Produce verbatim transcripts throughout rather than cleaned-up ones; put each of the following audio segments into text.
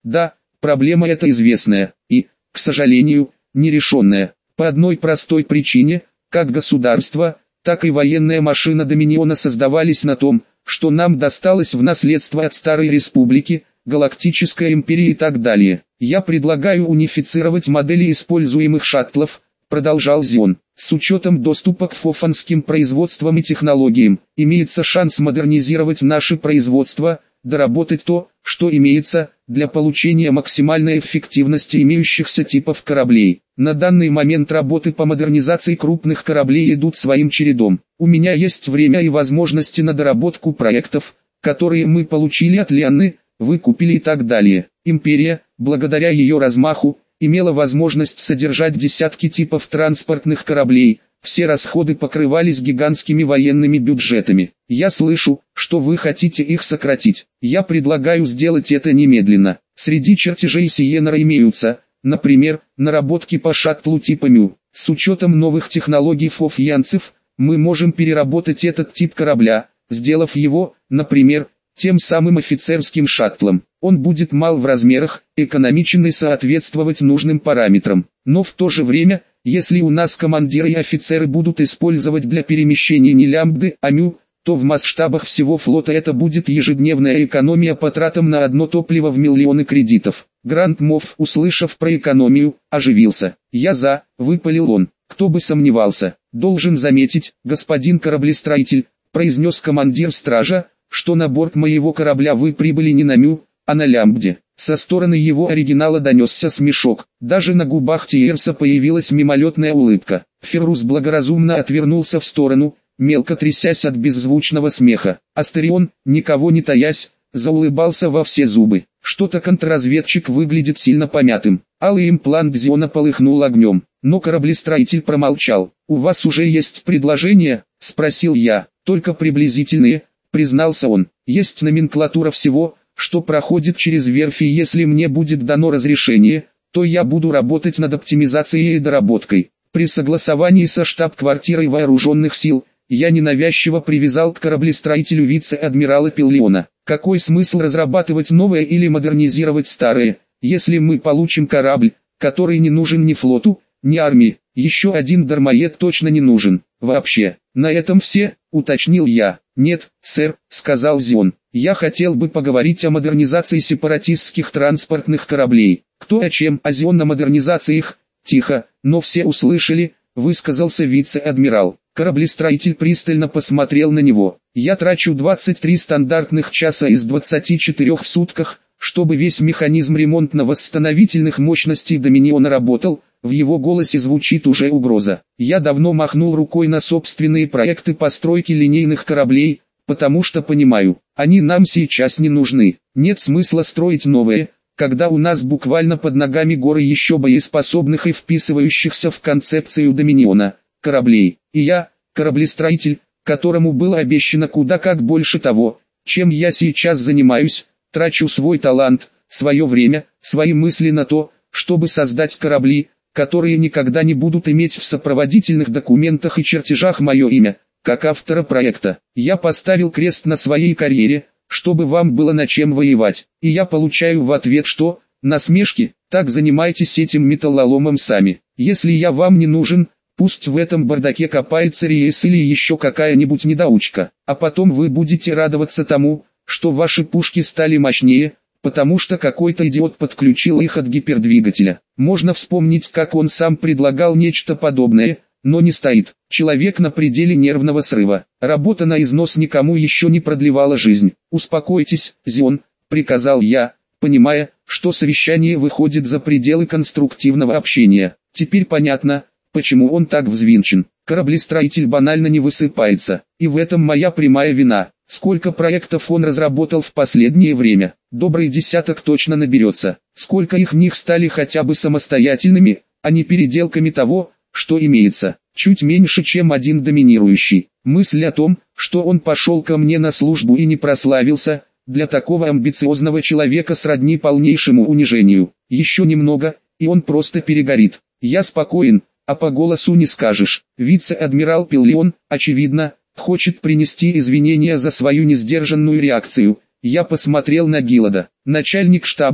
Да, проблема эта известная и, к сожалению, нерешенная. По одной простой причине, как государство, так и военная машина Доминиона создавались на том, что нам досталось в наследство от Старой Республики, Галактической Империи и так далее. Я предлагаю унифицировать модели используемых шаттлов, продолжал Зион. С учетом доступа к фофанским производствам и технологиям, имеется шанс модернизировать наше производство, доработать то, что имеется, для получения максимальной эффективности имеющихся типов кораблей. На данный момент работы по модернизации крупных кораблей идут своим чередом. У меня есть время и возможности на доработку проектов, которые мы получили от Лианны, выкупили и так далее. Империя, благодаря ее размаху, имела возможность содержать десятки типов транспортных кораблей, все расходы покрывались гигантскими военными бюджетами. Я слышу, что вы хотите их сократить. Я предлагаю сделать это немедленно. Среди чертежей Сиенера имеются, например, наработки по шаттлу типа Мю. С учетом новых технологий фофьянцев, мы можем переработать этот тип корабля, сделав его, например, тем самым офицерским шаттлом. Он будет мал в размерах, экономичен и соответствовать нужным параметрам. Но в то же время, если у нас командиры и офицеры будут использовать для перемещения не лямбды, а Мю, то в масштабах всего флота это будет ежедневная экономия по тратам на одно топливо в миллионы кредитов. Гранд Мофф, услышав про экономию, оживился. «Я за», — выпалил он. «Кто бы сомневался. Должен заметить, господин кораблестроитель», — произнес командир стража, «что на борт моего корабля вы прибыли не на Мю, а на лямбде». Со стороны его оригинала донесся смешок. Даже на губах Тиерса появилась мимолетная улыбка. Феррус благоразумно отвернулся в сторону, мелко трясясь от беззвучного смеха. Астерион, никого не таясь, заулыбался во все зубы. Что-то контрразведчик выглядит сильно помятым. Алый имплант Зиона полыхнул огнем, но кораблестроитель промолчал. «У вас уже есть предложения?» – спросил я. «Только приблизительные», – признался он. «Есть номенклатура всего, что проходит через верфи, и если мне будет дано разрешение, то я буду работать над оптимизацией и доработкой. При согласовании со штаб-квартирой вооруженных сил, я ненавязчиво привязал к кораблестроителю вице-адмирала Пиллиона. Какой смысл разрабатывать новое или модернизировать старое, если мы получим корабль, который не нужен ни флоту, ни армии? Еще один дармоед точно не нужен. Вообще, на этом все, уточнил я. «Нет, сэр», — сказал Зион, — «я хотел бы поговорить о модернизации сепаратистских транспортных кораблей». «Кто о чем?» «О Зион на модернизации их?» «Тихо, но все услышали», — высказался вице-адмирал. Кораблестроитель пристально посмотрел на него. «Я трачу двадцать три стандартных часа из двадцати четырёх в сутках, чтобы весь механизм ремонтно-восстановительных мощностей Доминиона работал». В его голосе звучит уже угроза. «Я давно махнул рукой на собственные проекты постройки линейных кораблей, потому что понимаю, они нам сейчас не нужны. Нет смысла строить новые, когда у нас буквально под ногами горы еще боеспособных и вписывающихся в концепцию Доминиона кораблей. И я, кораблестроитель, которому было обещано куда как больше того, чем я сейчас занимаюсь, трачу свой талант, свое время, свои мысли на то, чтобы создать корабли, которые никогда не будут иметь в сопроводительных документах и чертежах мое имя, как автора проекта. Я поставил крест на своей карьере, чтобы вам было на чем воевать, и я получаю в ответ что? Насмешки. Так занимайтесь этим металлоломом сами. Если я вам не нужен, пусть в этом бардаке копается рейс или еще какая-нибудь недоучка, а потом вы будете радоваться тому, что ваши пушки стали мощнее, потому что какой-то идиот подключил их от гипердвигателя. Можно вспомнить, как он сам предлагал нечто подобное, но не стоит. Человек на пределе нервного срыва. Работа на износ никому еще не продлевала жизнь. «Успокойтесь, Зион», — приказал я, понимая, что совещание выходит за пределы конструктивного общения. Теперь понятно, почему он так взвинчен. Кораблестроитель банально не высыпается, и в этом моя прямая вина. Сколько проектов он разработал в последнее время? Добрый десяток точно наберется. Сколько их них стали хотя бы самостоятельными, а не переделками того, что имеется? Чуть меньше, чем один доминирующий. Мысль о том, что он пошел ко мне на службу и не прославился, для такого амбициозного человека сродни полнейшему унижению. Еще немного, и он просто перегорит. Я спокоен, а по голосу не скажешь. Вице-адмирал Пиллион, очевидно, хочет принести извинения за свою несдержанную реакцию. Я посмотрел на Гилада. Начальник штаба,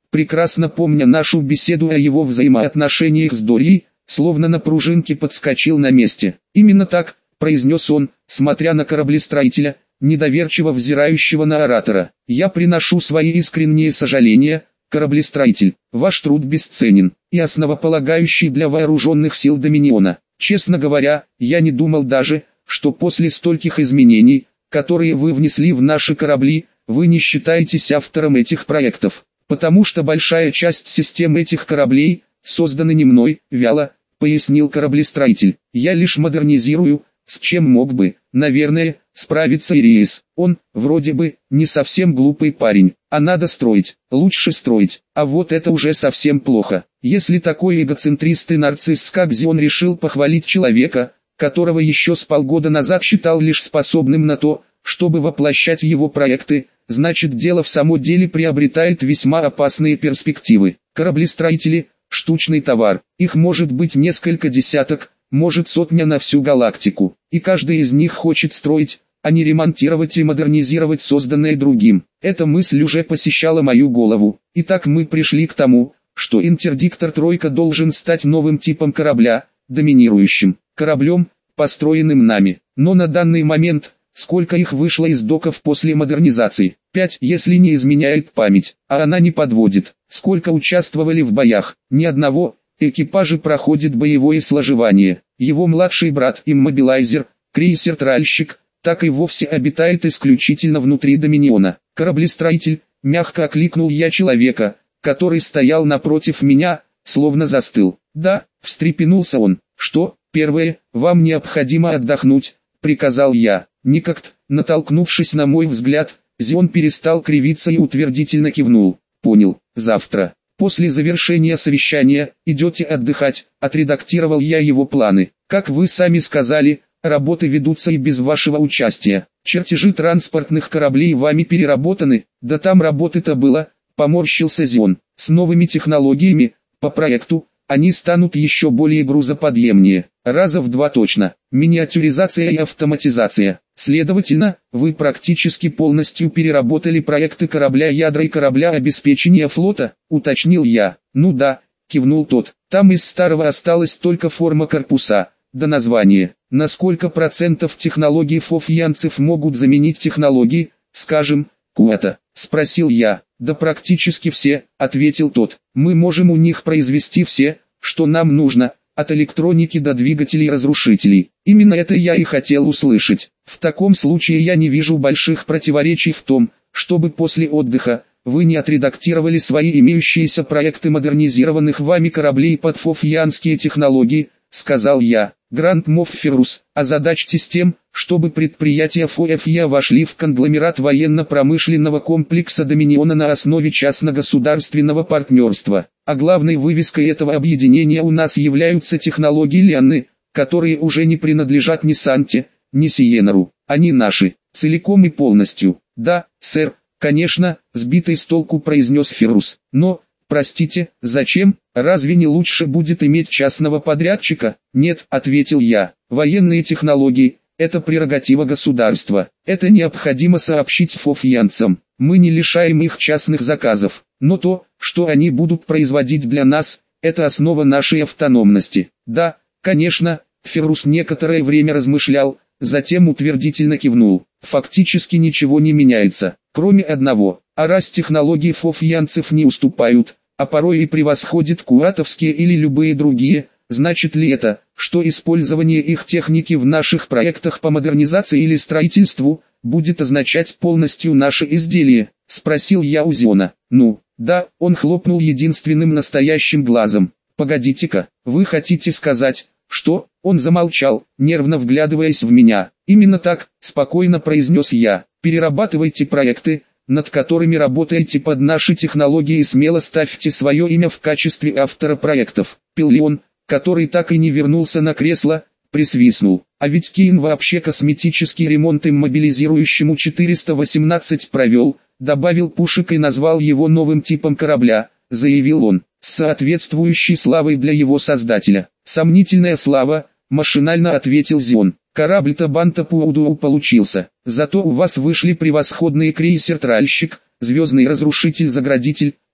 прекрасно помня нашу беседу о его взаимоотношениях с Дорьей, словно на пружинке подскочил на месте. «Именно так», — произнес он, смотря на кораблестроителя, недоверчиво взирающего на оратора. «Я приношу свои искренние сожаления, кораблестроитель. Ваш труд бесценен и основополагающий для вооруженных сил Доминиона. Честно говоря, я не думал даже, что после стольких изменений, которые вы внесли в наши корабли, вы не считаетесь автором этих проектов, потому что большая часть систем этих кораблей созданы не мной», — вяло пояснил кораблестроитель. «Я лишь модернизирую, с чем мог бы, наверное, справиться Ириес. Он, вроде бы, не совсем глупый парень, а надо строить, лучше строить, а вот это уже совсем плохо. Если такой эгоцентрист и нарцисс как Зион решил похвалить человека, которого еще с полгода назад считал лишь способным на то, чтобы воплощать его проекты, значит дело в самом деле приобретает весьма опасные перспективы. Кораблестроители – штучный товар, их может быть несколько десяток, может сотня на всю галактику, и каждый из них хочет строить, а не ремонтировать и модернизировать созданное другим. Эта мысль уже посещала мою голову. Итак, мы пришли к тому, что Интердиктор Тройка должен стать новым типом корабля, доминирующим кораблем, построенным нами. Но на данный момент, сколько их вышло из доков после модернизации? Пять, если не изменяет память, а она не подводит. Сколько участвовали в боях? Ни одного. Экипажи проходят боевое сложевание. Его младший брат Иммобилайзер, крейсер-тральщик, так и вовсе обитает исключительно внутри Доминиона. Кораблестроитель, мягко окликнул я человека, который стоял напротив меня, словно застыл. «Да», — встрепенулся он. «Что, первое, вам необходимо отдохнуть», — приказал я. Никак, натолкнувшись на мой взгляд, Зион перестал кривиться и утвердительно кивнул. «Понял, завтра. После завершения совещания, идете отдыхать», — отредактировал я его планы. «Как вы сами сказали, работы ведутся и без вашего участия. Чертежи транспортных кораблей вами переработаны, да там работы-то было», — поморщился Зион. «С новыми технологиями, по проекту, они станут еще более грузоподъемнее, раза в два точно. Миниатюризация и автоматизация. Следовательно, вы практически полностью переработали проекты корабля ядра и корабля обеспечения флота», — уточнил я. «Ну да», — кивнул тот. «Там из старого осталась только форма корпуса, да название. На сколько процентов технологий фофьянцев могут заменить технологии, скажем, Куэта?» — спросил я. «Да практически все», — ответил тот. «Мы можем у них произвести все, что нам нужно, от электроники до двигателей-разрушителей. Именно это я и хотел услышать. В таком случае я не вижу больших противоречий в том, чтобы после отдыха вы не отредактировали свои имеющиеся проекты модернизированных вами кораблей под фофьянские технологии», — сказал я. «Гранд Мофф Феррус, озадачьтесь тем, чтобы предприятия ФОФья вошли в конгломерат военно-промышленного комплекса Доминиона на основе частно-государственного партнерства. А главной вывеской этого объединения у нас являются технологии Лианны, которые уже не принадлежат ни Санте, ни Сиенеру. Они наши, целиком и полностью». «Да, сэр, конечно», — сбитый с толку произнес Феррус. «Но, простите, зачем? Разве не лучше будет иметь частного подрядчика?» «Нет», — ответил я, — «военные технологии — это прерогатива государства. Это необходимо сообщить фофьянцам. Мы не лишаем их частных заказов, но то, что они будут производить для нас, это основа нашей автономности». «Да, конечно», — Феррус некоторое время размышлял, затем утвердительно кивнул. «Фактически ничего не меняется, кроме одного. А раз технологии фофьянцев не уступают, а порой и превосходят куатовские или любые другие, значит ли это, что использование их техники в наших проектах по модернизации или строительству будет означать полностью наше изделие?» — спросил я у Зиона. «Ну, да», — он хлопнул единственным настоящим глазом. «Погодите-ка, вы хотите сказать, что?» Он замолчал, нервно вглядываясь в меня. «Именно так», — спокойно произнес я. «Перерабатывайте проекты, над которыми работаете под наши технологии, и смело ставьте свое имя в качестве автора проектов». Пиллион, который так и не вернулся на кресло, присвистнул. «А ведь Кейн вообще косметический ремонт иммобилизирующему четыреста восемнадцать провел», добавил Пушек и назвал его новым типом корабля, заявил он, с соответствующей славой для его создателя. «Сомнительная слава», машинально ответил Зион. «Корабль-то Бантапуудуу получился. Зато у вас вышли превосходные крейсер-тральщик, звездный разрушитель-заградитель,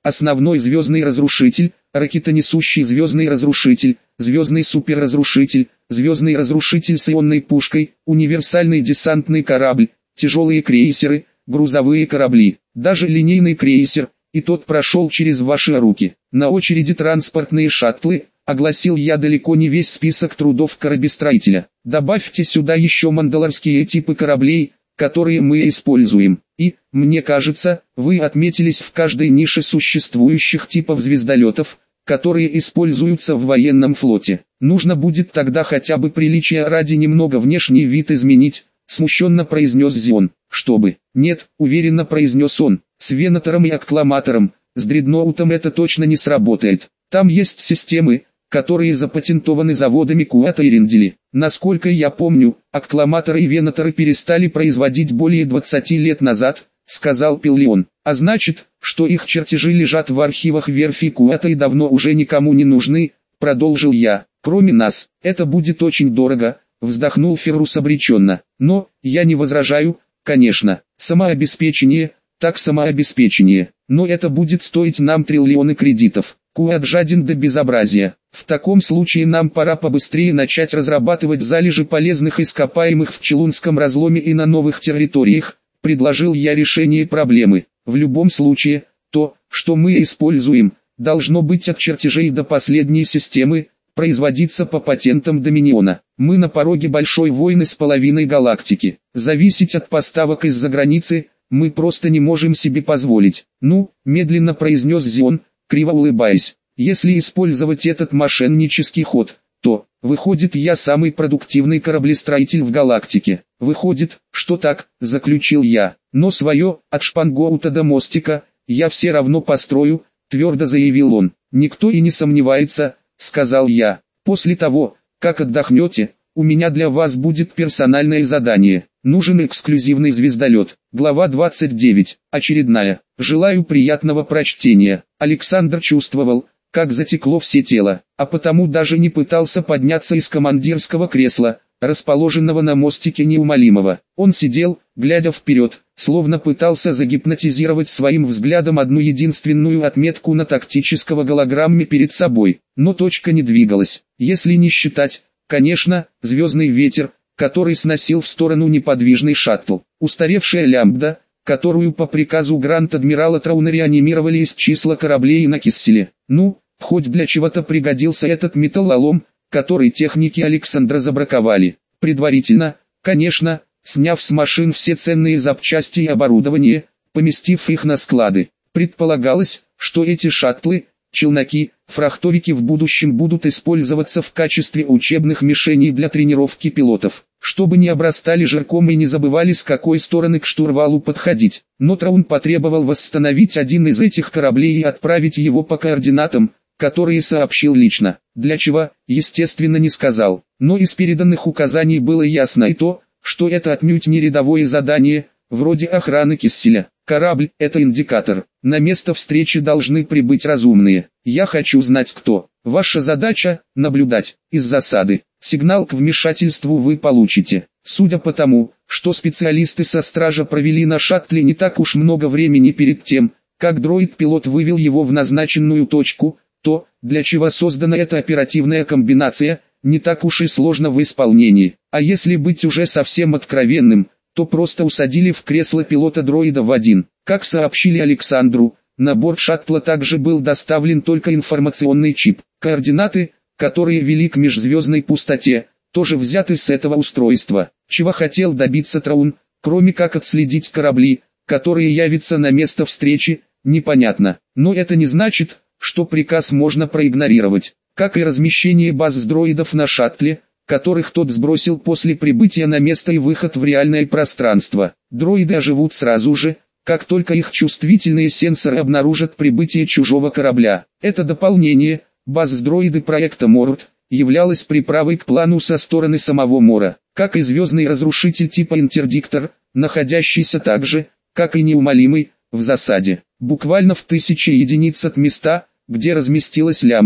основной звездный разрушитель, ракетонесущий звездный разрушитель, звездный суперразрушитель, звездный разрушитель с ионной пушкой, универсальный десантный корабль, тяжелые крейсеры, грузовые корабли, даже линейный крейсер, и тот прошел через ваши руки. На очереди транспортные шаттлы, огласил я далеко не весь список трудов корабестроителя. Добавьте сюда еще мандалорские типы кораблей, которые мы используем. И, мне кажется, вы отметились в каждой нише существующих типов звездолетов, которые используются в военном флоте. Нужно будет тогда хотя бы приличия ради немного внешний вид изменить, смущенно произнес Зион. Чтобы, нет, уверенно произнес он, с Венатором и Аккламатором, с Дредноутом это точно не сработает. Там есть системы, которые запатентованы заводами Куата и Рендели. Насколько я помню, Аккламаторы и Венаторы перестали производить более двадцати лет назад, сказал Пиллион. А значит, что их чертежи лежат в архивах верфи Куата и давно уже никому не нужны, продолжил я. Кроме нас, это будет очень дорого, вздохнул Феррус обреченно. Но, я не возражаю, конечно, самообеспечение, так самообеспечение. Но это будет стоить нам триллионы кредитов. Куат жаден до безобразия. В таком случае нам пора побыстрее начать разрабатывать залежи полезных ископаемых в Челунском разломе и на новых территориях, предложил я решение проблемы. В любом случае, то, что мы используем, должно быть от чертежей до последней системы, производиться по патентам Доминиона. Мы на пороге большой войны с половиной галактики. Зависеть от поставок из-за границы, мы просто не можем себе позволить. Ну, медленно произнес Зион, криво улыбаясь. Если использовать этот мошеннический ход, то, выходит, я самый продуктивный кораблестроитель в галактике. Выходит, что так, заключил я. Но свое, от шпангоута до мостика, я все равно построю, твердо заявил он. Никто и не сомневается, сказал я. После того, как отдохнете, у меня для вас будет персональное задание. Нужен эксклюзивный звездолет. Глава двадцать девять. Очередная. Желаю приятного прочтения. Александр чувствовал, как затекло все тело, а потому даже не пытался подняться из командирского кресла, расположенного на мостике неумолимого. Он сидел, глядя вперед, словно пытался загипнотизировать своим взглядом одну единственную отметку на тактического голограмме перед собой. Но точка не двигалась, если не считать, конечно, звездный ветер, который сносил в сторону неподвижный шаттл. Устаревшая лямбда, которую по приказу Гранд-адмирала Трауна реанимировали из числа кораблей на Кисселе. Ну, хоть для чего-то пригодился этот металлолом, который техники Александра забраковали. Предварительно, конечно, сняв с машин все ценные запчасти и оборудование, поместив их на склады. Предполагалось, что эти шаттлы, челноки, фрахтовики в будущем будут использоваться в качестве учебных мишеней для тренировки пилотов, чтобы не обрастали жирком и не забывали, с какой стороны к штурвалу подходить. Но Траун потребовал восстановить один из этих кораблей и отправить его по координатам, которые сообщил лично, для чего, естественно, не сказал. Но из переданных указаний было ясно и то, что это отнюдь не рядовое задание, вроде охраны Кисселя. Корабль – это индикатор. На место встречи должны прибыть разумные. Я хочу знать кто. Ваша задача – наблюдать. Из засады. Сигнал к вмешательству вы получите. Судя по тому, что специалисты со стража провели на шаттле не так уж много времени перед тем, как дроид-пилот вывел его в назначенную точку, то, для чего создана эта оперативная комбинация, не так уж и сложно в исполнении. А если быть уже совсем откровенным, то просто усадили в кресло пилота-дроида в один. Как сообщили Александру, на борт шаттла также был доставлен только информационный чип. Координаты, которые вели к межзвездной пустоте, тоже взяты с этого устройства. Чего хотел добиться Траун, кроме как отследить корабли, которые явятся на место встречи, непонятно. Но это не значит, что приказ можно проигнорировать. Как и размещение баз дроидов на шаттле, которых тот сбросил после прибытия на место и выход в реальное пространство. Дроиды оживут сразу же, как только их чувствительные сенсоры обнаружат прибытие чужого корабля. Это дополнение, баз дроиды проекта Морд, являлось приправой к плану со стороны самого Мора, как и звездный разрушитель типа Интердиктор, находящийся так же, как и неумолимый, в засаде. Буквально в тысячи единиц от места, где разместилась лямбда.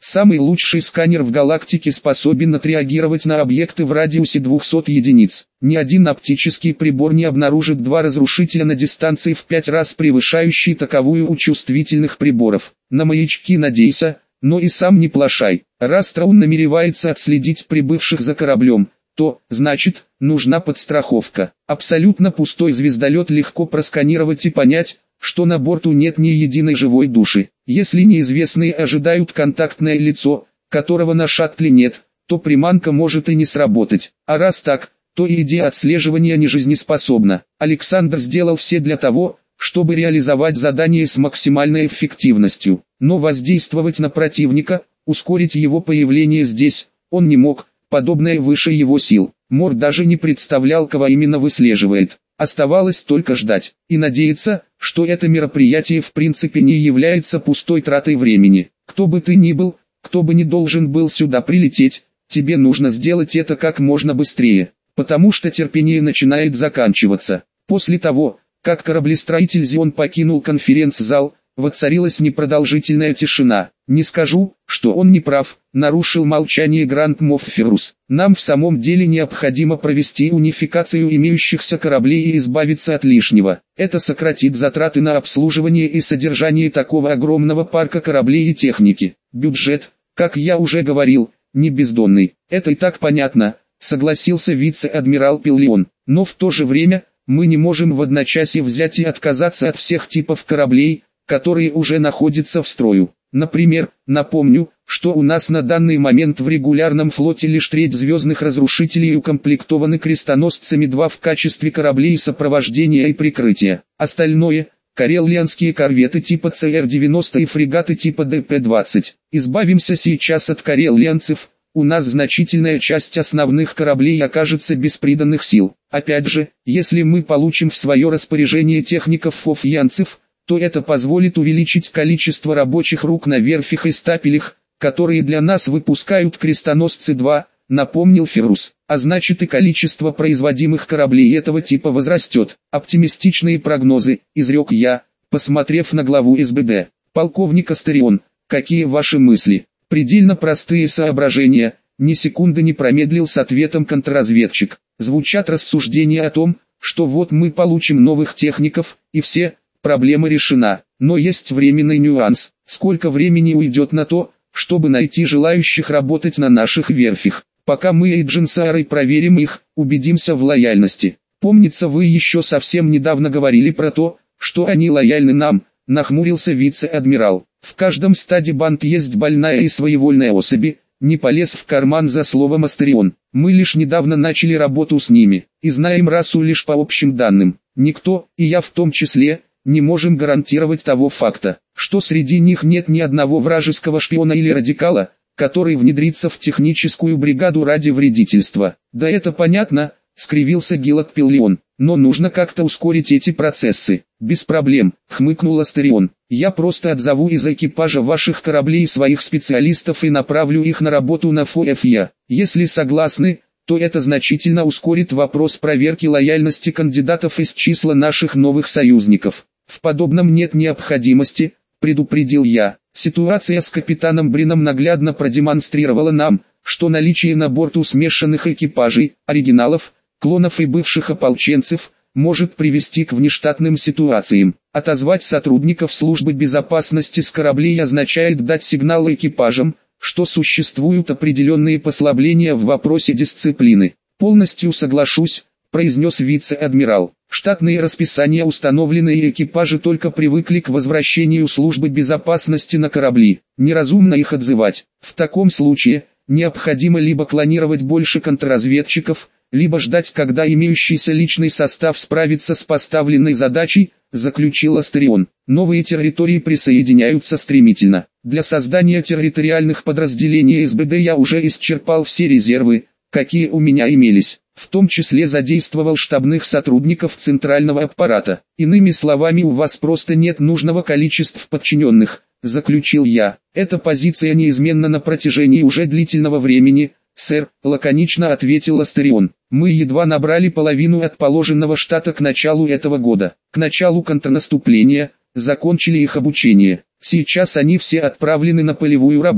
Самый лучший сканер в галактике способен отреагировать на объекты в радиусе двухсот единиц. Ни один оптический прибор не обнаружит два разрушителя на дистанции в пять раз превышающей таковую у чувствительных приборов. На маячки надейся, но и сам не плашай. Раз Траун намеревается отследить прибывших за кораблем, то, значит, нужна подстраховка. Абсолютно пустой звездолет легко просканировать и понять, что на борту нет ни единой живой души. Если неизвестные ожидают контактное лицо, которого на шаттле нет, то приманка может и не сработать. А раз так, то и идея отслеживания не жизнеспособна. Александр сделал все для того, чтобы реализовать задание с максимальной эффективностью. Но воздействовать на противника, ускорить его появление здесь, он не мог, подобное выше его сил. Мор даже не представлял, кого именно выслеживает. Оставалось только ждать и надеяться, что это мероприятие в принципе не является пустой тратой времени. Кто бы ты ни был, кто бы ни должен был сюда прилететь, тебе нужно сделать это как можно быстрее, потому что терпение начинает заканчиваться. После того, как кораблестроитель Зион покинул конференц-зал, воцарилась непродолжительная тишина. «Не скажу, что он не прав», — нарушил молчание Грант Мофферус. «Нам в самом деле необходимо провести унификацию имеющихся кораблей и избавиться от лишнего. Это сократит затраты на обслуживание и содержание такого огромного парка кораблей и техники. Бюджет, как я уже говорил, не бездонный. Это и так понятно», — согласился вице-адмирал Пиллион. «Но в то же время, мы не можем в одночасье взять и отказаться от всех типов кораблей, которые уже находятся в строю. Например, напомню, что у нас на данный момент в регулярном флоте лишь треть звездных разрушителей укомплектованы крестоносцами два в качестве кораблей сопровождения и прикрытия. Остальное – кареллианские корветы типа Цэ Эр девяносто и фрегаты типа Дэ Пэ двадцать. Избавимся сейчас от кареллианцев, у нас значительная часть основных кораблей окажется без приданных сил. Опять же, если мы получим в свое распоряжение техников фофьянцев, то это позволит увеличить количество рабочих рук на верфях и стапелях, которые для нас выпускают крестоносцы два, напомнил Феррус. А значит и количество производимых кораблей этого типа возрастет. Оптимистичные прогнозы, изрек я, посмотрев на главу Эс Бэ Дэ. Полковник Астерион, какие ваши мысли? Предельно простые соображения, ни секунды не промедлил с ответом контрразведчик. Звучат рассуждения о том, что вот мы получим новых техников, и все... Проблема решена, но есть временный нюанс. Сколько времени уйдет на то, чтобы найти желающих работать на наших верфях? Пока мы и Джинсарой проверим их, убедимся в лояльности. Помнится, вы еще совсем недавно говорили про то, что они лояльны нам, нахмурился вице-адмирал. В каждом стаде банд есть больная и своевольная особи, не полез в карман за словом Астерион. Мы лишь недавно начали работу с ними, и знаем расу лишь по общим данным. Никто, и я в том числе, не можем гарантировать того факта, что среди них нет ни одного вражеского шпиона или радикала, который внедрится в техническую бригаду ради вредительства. Да это понятно, скривился Гилад Пиллион, но нужно как-то ускорить эти процессы. Без проблем, хмыкнул Астерион. Я просто отзову из экипажа ваших кораблей своих специалистов и направлю их на работу на ФОФья. Если согласны, то это значительно ускорит вопрос проверки лояльности кандидатов из числа наших новых союзников. В подобном нет необходимости, предупредил я. Ситуация с капитаном Брином наглядно продемонстрировала нам, что наличие на борту смешанных экипажей, оригиналов, клонов и бывших ополченцев, может привести к внештатным ситуациям. Отозвать сотрудников службы безопасности с кораблей означает дать сигнал экипажам, что существуют определенные послабления в вопросе дисциплины. Полностью соглашусь, произнес вице-адмирал. Штатные расписания установлены и экипажи только привыкли к возвращению службы безопасности на корабли. Неразумно их отзывать. В таком случае, необходимо либо клонировать больше контрразведчиков, либо ждать, когда имеющийся личный состав справится с поставленной задачей, заключил Астерион. Новые территории присоединяются стремительно. Для создания территориальных подразделений Эс Бэ Дэ я уже исчерпал все резервы, какие у меня имелись. В том числе задействовал штабных сотрудников центрального аппарата. Иными словами, у вас просто нет нужного количества подчиненных, заключил я. Эта позиция неизменна на протяжении уже длительного времени, сэр, лаконично ответил Астерион. Мы едва набрали половину от положенного штата к началу этого года. К началу контрнаступления, закончили их обучение. Сейчас они все отправлены на полевую работу.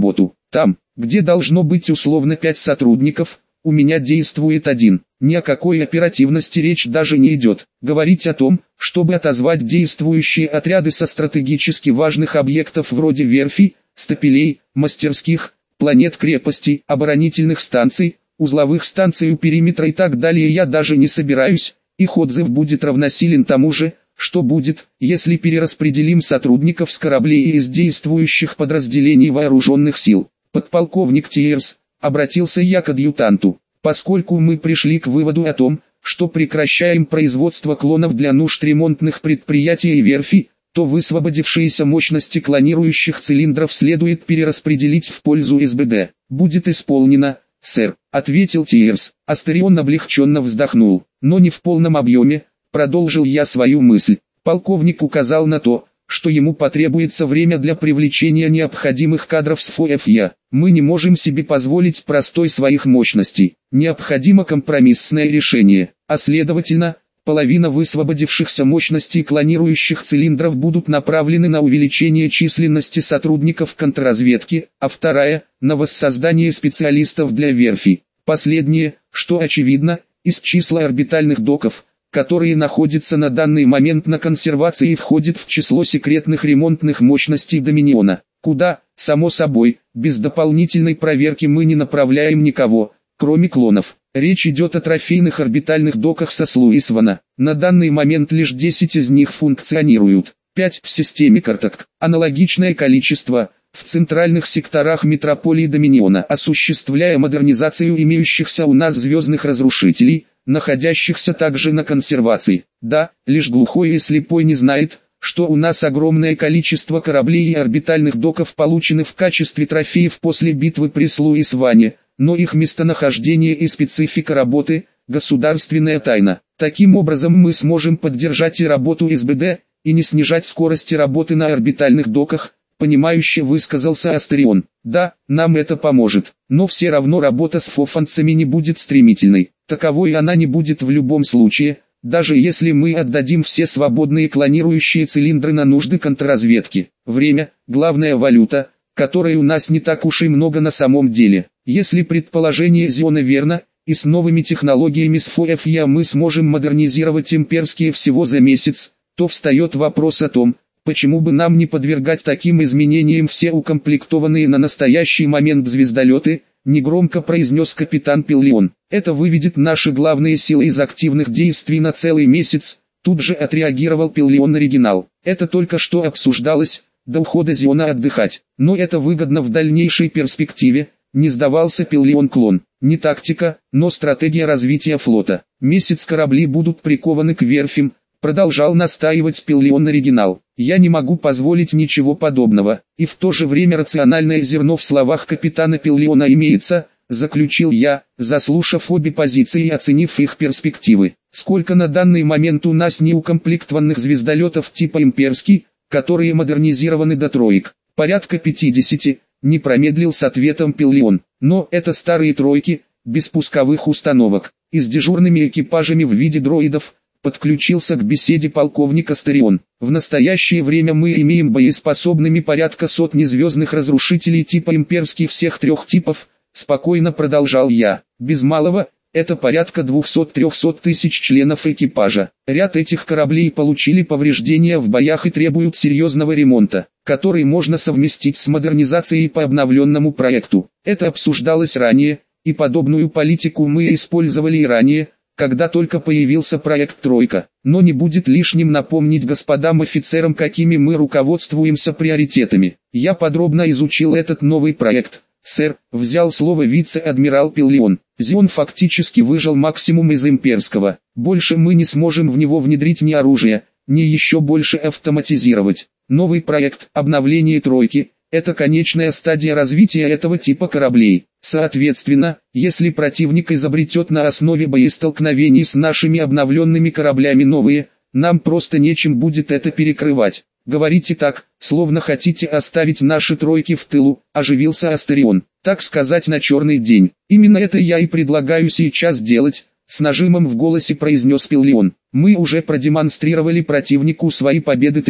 Там, где должно быть условно пять сотрудников, у меня действует один. Ни о какой оперативности речь даже не идет. Говорить о том, чтобы отозвать действующие отряды со стратегически важных объектов вроде верфей, стапелей, мастерских, планет-крепостей, оборонительных станций, узловых станций у периметра и так далее я даже не собираюсь. Их отзыв будет равносилен тому же, что будет, если перераспределим сотрудников с кораблей и из действующих подразделений вооруженных сил. Подполковник Тиерс, обратился я к адъютанту, поскольку мы пришли к выводу о том, что прекращаем производство клонов для нужд ремонтных предприятий и верфей, то высвободившиеся мощности клонирующих цилиндров следует перераспределить в пользу эс бэ дэ. Будет исполнено, сэр, ответил Тиерс. Астерион облегченно вздохнул, но не в полном объеме. Продолжил я свою мысль. Полковник указал на то, что ему потребуется время для привлечения необходимых кадров с эф о эф я. Мы не можем себе позволить простой своих мощностей. Необходимо компромиссное решение, а следовательно, половина высвободившихся мощностей клонирующих цилиндров будут направлены на увеличение численности сотрудников контрразведки, а вторая – на воссоздание специалистов для верфи. Последнее, что очевидно, из числа орбитальных доков, которые находятся на данный момент на консервации и входит в число секретных ремонтных мощностей Доминиона, куда, само собой, без дополнительной проверки мы не направляем никого, кроме клонов. Речь идет о трофейных орбитальных доках со Слуисвана. На данный момент лишь десять из них функционируют, пять в системе Картак. Аналогичное количество в центральных секторах метрополии Доминиона, осуществляя модернизацию имеющихся у нас звездных разрушителей, находящихся также на консервации. Да, лишь глухой и слепой не знает, что у нас огромное количество кораблей и орбитальных доков получены в качестве трофеев после битвы при Слуисване, но их местонахождение и специфика работы – государственная тайна. Таким образом мы сможем поддержать и работу эс бэ дэ, и не снижать скорости работы на орбитальных доках, понимающе высказался Астерион. Да, нам это поможет, но все равно работа с фофанцами не будет стремительной. Таковой она не будет в любом случае, даже если мы отдадим все свободные клонирующие цилиндры на нужды контрразведки. Время – главная валюта, которой у нас не так уж и много на самом деле. Если предположение Зиона верно, и с новыми технологиями с эф о эф я мы сможем модернизировать имперские всего за месяц, то встает вопрос о том, почему бы нам не подвергать таким изменениям все укомплектованные на настоящий момент звездолеты, негромко произнес капитан Пиллион. Это выведет наши главные силы из активных действий на целый месяц, тут же отреагировал Пиллион оригинал. Это только что обсуждалось, до ухода Зиона отдыхать, но это выгодно в дальнейшей перспективе, не сдавался Пиллион клон. Не тактика, но стратегия развития флота. Месяц корабли будут прикованы к верфям, продолжал настаивать Пиллион оригинал. Я не могу позволить ничего подобного, и в то же время рациональное зерно в словах капитана Пиллиона имеется, заключил я, заслушав обе позиции и оценив их перспективы. Сколько на данный момент у нас неукомплектованных звездолетов типа имперский, которые модернизированы до троек? Порядка пятидесяти, не промедлил с ответом Пиллион. Но это старые тройки, без пусковых установок, и с дежурными экипажами в виде дроидов. Подключился к беседе полковник Астерион. В настоящее время мы имеем боеспособными порядка сотни звездных разрушителей типа имперский всех трех типов, спокойно продолжал я. Без малого, это порядка двухсот-трехсот тысяч членов экипажа. Ряд этих кораблей получили повреждения в боях и требуют серьезного ремонта, который можно совместить с модернизацией по обновленному проекту. Это обсуждалось ранее, и подобную политику мы использовали и ранее, когда только появился проект «Тройка». Но не будет лишним напомнить господам офицерам, какими мы руководствуемся приоритетами. Я подробно изучил этот новый проект, сэр, взял слово вице-адмирал Пиллион. Зион фактически выжал максимум из имперского. Больше мы не сможем в него внедрить ни оружие, ни еще больше автоматизировать. Новый проект «Обновление Тройки» — это конечная стадия развития этого типа кораблей. Соответственно, если противник изобретет на основе боестолкновений с нашими обновленными кораблями новые, нам просто нечем будет это перекрывать. Говорите так, словно хотите оставить наши тройки в тылу, оживился Астерион. Так сказать, на черный день. Именно это я и предлагаю сейчас делать, с нажимом в голосе произнес Пиллион. Мы уже продемонстрировали противнику свои победы три.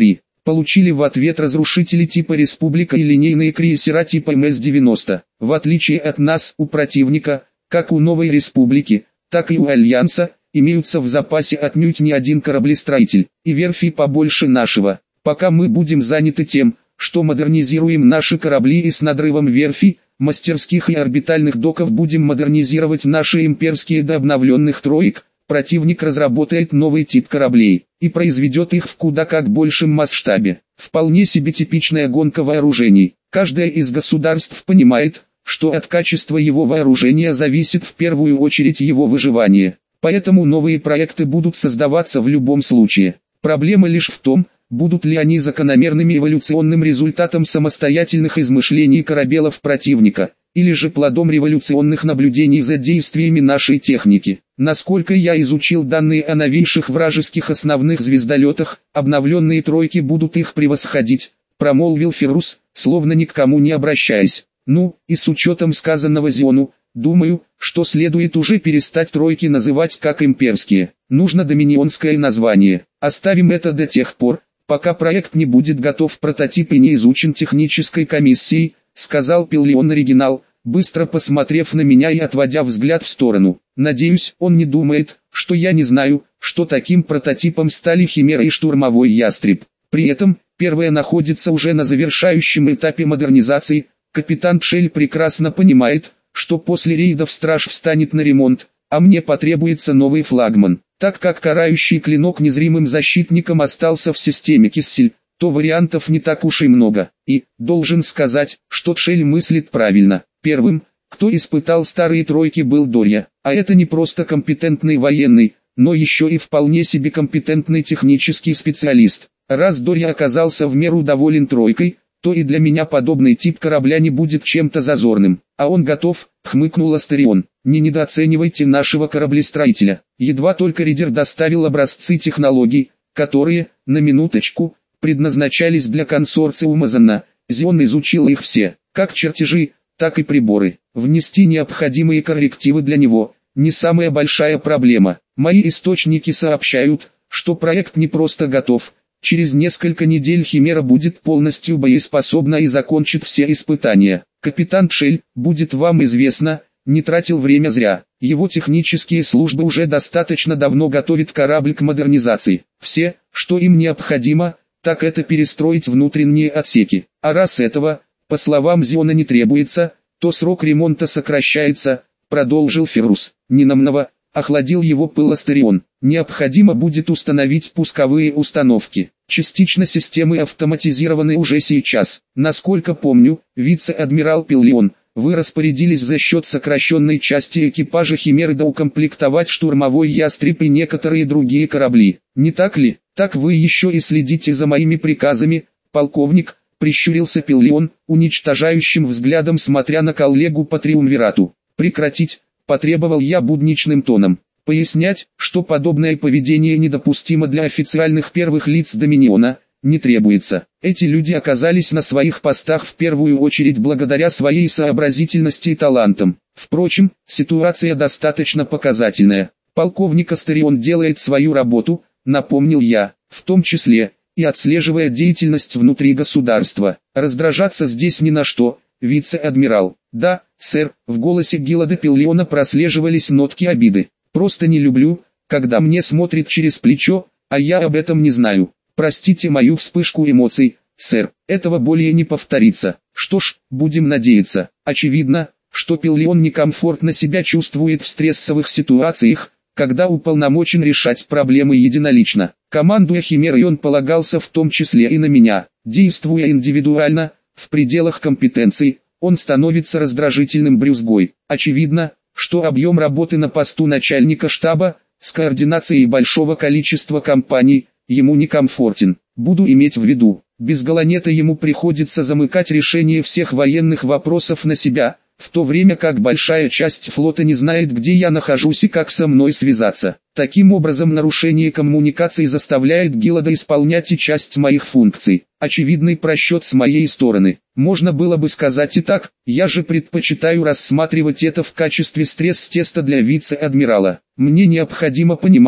получили в ответ разрушители типа «Республика» и линейные крейсера типа эм эс девяносто. В отличие от нас, у противника, как у Новой Республики, так и у Альянса, имеются в запасе отнюдь не один кораблестроитель, и верфи побольше нашего. Пока мы будем заняты тем, что модернизируем наши корабли и с надрывом верфи, мастерских и орбитальных доков будем модернизировать наши имперские до обновленных троек, противник разработает новый тип кораблей и произведет их в куда как большем масштабе. Вполне себе типичная гонка вооружений. Каждое из государств понимает, что от качества его вооружения зависит в первую очередь его выживание. Поэтому новые проекты будут создаваться в любом случае. Проблема лишь в том, будут ли они закономерным эволюционным результатом самостоятельных измышлений корабелов противника, или же плодом революционных наблюдений за действиями нашей техники. Насколько я изучил данные о новейших вражеских основных звездолетах, обновленные тройки будут их превосходить, промолвил Феррус, словно ни к кому не обращаясь. Ну, и с учетом сказанного Зиону, думаю, что следует уже перестать тройки называть как имперские. Нужно доминионское название. Оставим это до тех пор, пока проект не будет готов, прототип и не изучен технической комиссией, сказал Пиллион Оригинал, быстро посмотрев на меня и отводя взгляд в сторону. Надеюсь, он не думает, что я не знаю, что таким прототипом стали Химера и Штурмовой Ястреб. При этом, первая находится уже на завершающем этапе модернизации. Капитан Пшель прекрасно понимает, что после рейдов Страж встанет на ремонт, а мне потребуется новый флагман. Так как карающий клинок незримым защитником остался в системе Киссель, то вариантов не так уж и много. И, должен сказать, что Пшель мыслит правильно. Первым, кто испытал старые тройки, был Дорья, а это не просто компетентный военный, но еще и вполне себе компетентный технический специалист. Раз Дорья оказался в меру доволен тройкой, то и для меня подобный тип корабля не будет чем-то зазорным. А он готов, хмыкнул Астерион. Не недооценивайте нашего кораблестроителя. Едва только Ридер доставил образцы технологий, которые, на минуточку, предназначались для консорциума Зена, Зион изучил их все, как чертежи, так и приборы. Внести необходимые коррективы для него – не самая большая проблема. Мои источники сообщают, что проект не просто готов. Через несколько недель Химера будет полностью боеспособна и закончит все испытания. Капитан Пшель, будет вам известно, не тратил время зря. Его технические службы уже достаточно давно готовят корабль к модернизации. Все, что им необходимо, так это перестроить внутренние отсеки. А раз этого, по словам Зиона, не требуется, то срок ремонта сокращается, продолжил Феррус. Ненамного, охладил его пыл Астерион. Необходимо будет установить пусковые установки. Частично системы автоматизированы уже сейчас. Насколько помню, вице-адмирал Пиллион, вы распорядились за счет сокращенной части экипажа Химеры доукомплектовать Штурмовой Ястреб и некоторые другие корабли. Не так ли? Так вы еще и следите за моими приказами, полковник, прищурился Пиллион, уничтожающим взглядом смотря на коллегу по триумвирату. Прекратить, потребовал я будничным тоном. Пояснять, что подобное поведение недопустимо для официальных первых лиц Доминиона, не требуется. Эти люди оказались на своих постах в первую очередь благодаря своей сообразительности и талантам. Впрочем, ситуация достаточно показательная. Полковник Астерион делает свою работу, напомнил я, в том числе, и отслеживая деятельность внутри государства. Раздражаться здесь ни на что, вице-адмирал. Да, сэр, в голосе Гиллада Пиллиона прослеживались нотки обиды. Просто не люблю, когда мне смотрят через плечо, а я об этом не знаю. Простите мою вспышку эмоций, сэр, этого более не повторится. Что ж, будем надеяться. Очевидно, что Пиллион некомфортно себя чувствует в стрессовых ситуациях, когда уполномочен решать проблемы единолично. Командуя Химерой, он полагался в том числе и на меня. Действуя индивидуально, в пределах компетенций, он становится раздражительным брюзгой. Очевидно, что объем работы на посту начальника штаба, с координацией большого количества компаний, ему некомфортен. Буду иметь в виду, без Галанета ему приходится замыкать решение всех военных вопросов на себя, в то время как большая часть флота не знает, где я нахожусь и как со мной связаться. Таким образом, нарушение коммуникаций заставляет Гиллада исполнять и часть моих функций. Очевидный просчет с моей стороны. Можно было бы сказать и так, я же предпочитаю рассматривать это в качестве стресс-теста для вице-адмирала. Мне необходимо понимать,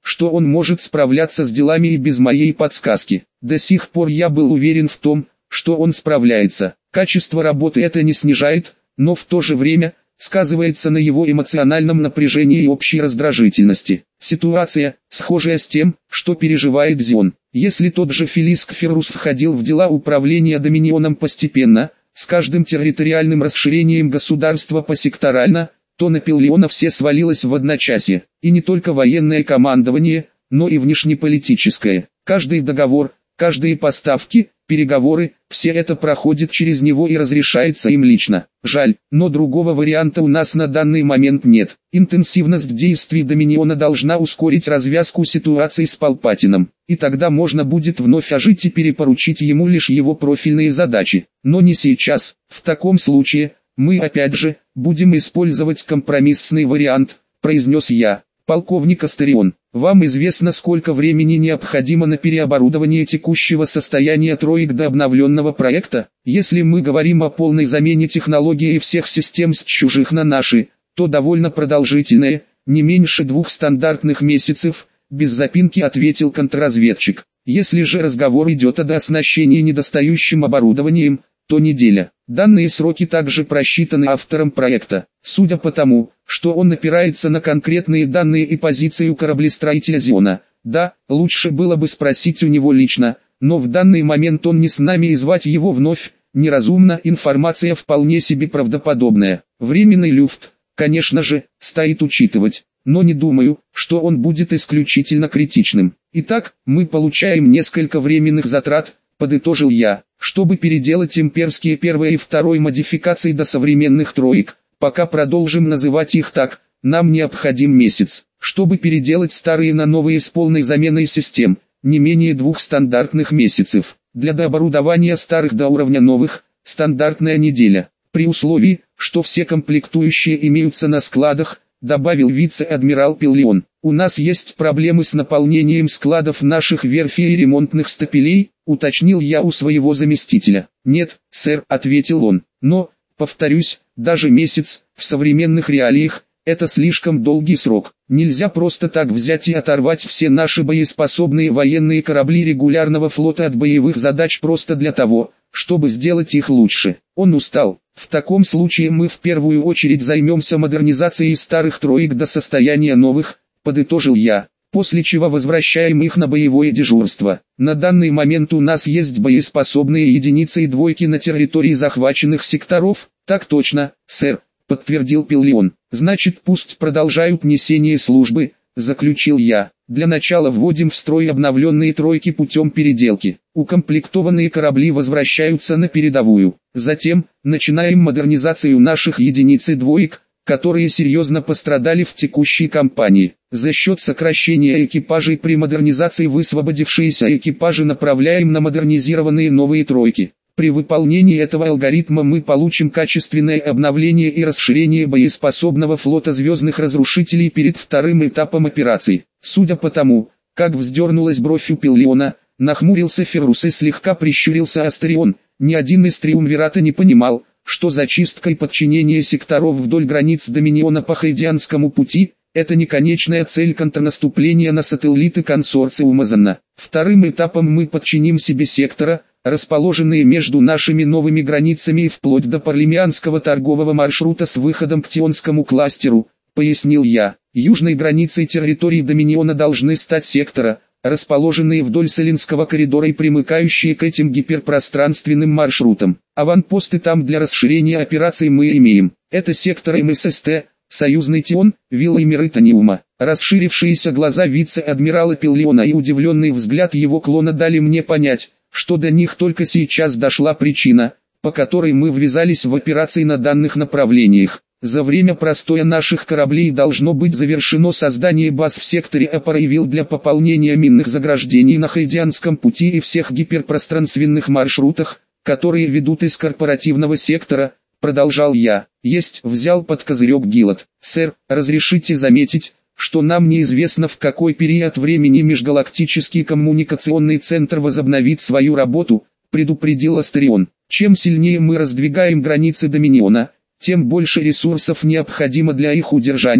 что он может справляться с делами и без моей подсказки. До сих пор я был уверен в том, что он справляется. Качество работы это не снижает, но в то же время сказывается на его эмоциональном напряжении и общей раздражительности. Ситуация, схожая с тем, что переживает Зион. Если тот же Филиск Феррус входил в дела управления Доминионом постепенно, с каждым территориальным расширением государства посекторально, то на Пиллиона все свалилось в одночасье. И не только военное командование, но и внешнеполитическое. Каждый договор, каждые поставки, переговоры, все это проходит через него и разрешается им лично. Жаль, но другого варианта у нас на данный момент нет. Интенсивность действий Доминиона должна ускорить развязку ситуации с Палпатином. И тогда можно будет вновь ожить и перепоручить ему лишь его профильные задачи. Но не сейчас. В таком случае, мы опять же, будем использовать компромиссный вариант, произнес я. Полковник Астерион, вам известно, сколько времени необходимо на переоборудование текущего состояния троек до обновленного проекта? Если мы говорим о полной замене технологии всех систем с чужих на наши, то довольно продолжительное, не меньше двух стандартных месяцев, без запинки ответил контрразведчик. Если же разговор идет о дооснащении недостающим оборудованием, то неделя. Данные сроки также просчитаны автором проекта. Судя по тому, что он опирается на конкретные данные и позицию кораблестроителя Зиона, да, лучше было бы спросить у него лично, но в данный момент он не с нами и звать его вновь, неразумно, информация вполне себе правдоподобная. Временный люфт, конечно же, стоит учитывать, но не думаю, что он будет исключительно критичным. Итак, мы получаем несколько временных затрат, подытожил я, чтобы переделать имперские первой и второй модификации до современных троек. Пока продолжим называть их так, нам необходим месяц, чтобы переделать старые на новые с полной заменой систем, не менее двух стандартных месяцев. Для дооборудования старых до уровня новых, стандартная неделя, при условии, что все комплектующие имеются на складах, добавил вице-адмирал Пиллион. У нас есть проблемы с наполнением складов наших верфей и ремонтных стапелей, уточнил я у своего заместителя. Нет, сэр, ответил он, но, повторюсь, даже месяц, в современных реалиях, это слишком долгий срок. Нельзя просто так взять и оторвать все наши боеспособные военные корабли регулярного флота от боевых задач просто для того, чтобы сделать их лучше. Он устал. В таком случае мы в первую очередь займемся модернизацией старых троек до состояния новых, подытожил я, после чего возвращаем их на боевое дежурство. На данный момент у нас есть боеспособные единицы и двойки на территории захваченных секторов. Так точно, сэр, подтвердил Пиллион. Значит, пусть продолжают несение службы, заключил я. Для начала вводим в строй обновленные тройки путем переделки. Укомплектованные корабли возвращаются на передовую. Затем, начинаем модернизацию наших единиц и двоек, которые серьезно пострадали в текущей кампании. За счет сокращения экипажей при модернизации высвободившиеся экипажи направляем на модернизированные новые тройки. При выполнении этого алгоритма мы получим качественное обновление и расширение боеспособного флота звездных разрушителей перед вторым этапом операции. Судя по тому, как вздернулась бровь у Пиллиона, нахмурился Феррус и слегка прищурился Астерион, ни один из Триумвирата не понимал, что зачисткой подчинения секторов вдоль границ Доминиона по Хайдианскому пути – это не конечная цель контрнаступления на сателлиты консорциума Зена. Вторым этапом мы подчиним себе сектора, расположенные между нашими новыми границами и вплоть до Парлемианского торгового маршрута с выходом к Тионскому кластеру, пояснил я. Южной границей территории Доминиона должны стать сектора, расположенные вдоль Селинского коридора и примыкающие к этим гиперпространственным маршрутам. Аванпосты там для расширения операций мы имеем. Это сектор эм эс эс тэ, Союзный Тион, Вилла и миры Таниума. Расширившиеся глаза вице-адмирала Пиллиона и удивленный взгляд его клона дали мне понять, что до них только сейчас дошла причина, по которой мы ввязались в операции на данных направлениях. За время простоя наших кораблей должно быть завершено создание баз в секторе Апараевил для пополнения минных заграждений на Хайдианском пути и всех гиперпространственных маршрутах, которые ведут из корпоративного сектора, продолжал я. Есть, взял под козырек Гилот. Сэр, разрешите заметить, что нам неизвестно, в какой период времени межгалактический коммуникационный центр возобновит свою работу, предупредил Астерион. Чем сильнее мы раздвигаем границы Доминиона, тем больше ресурсов необходимо для их удержания,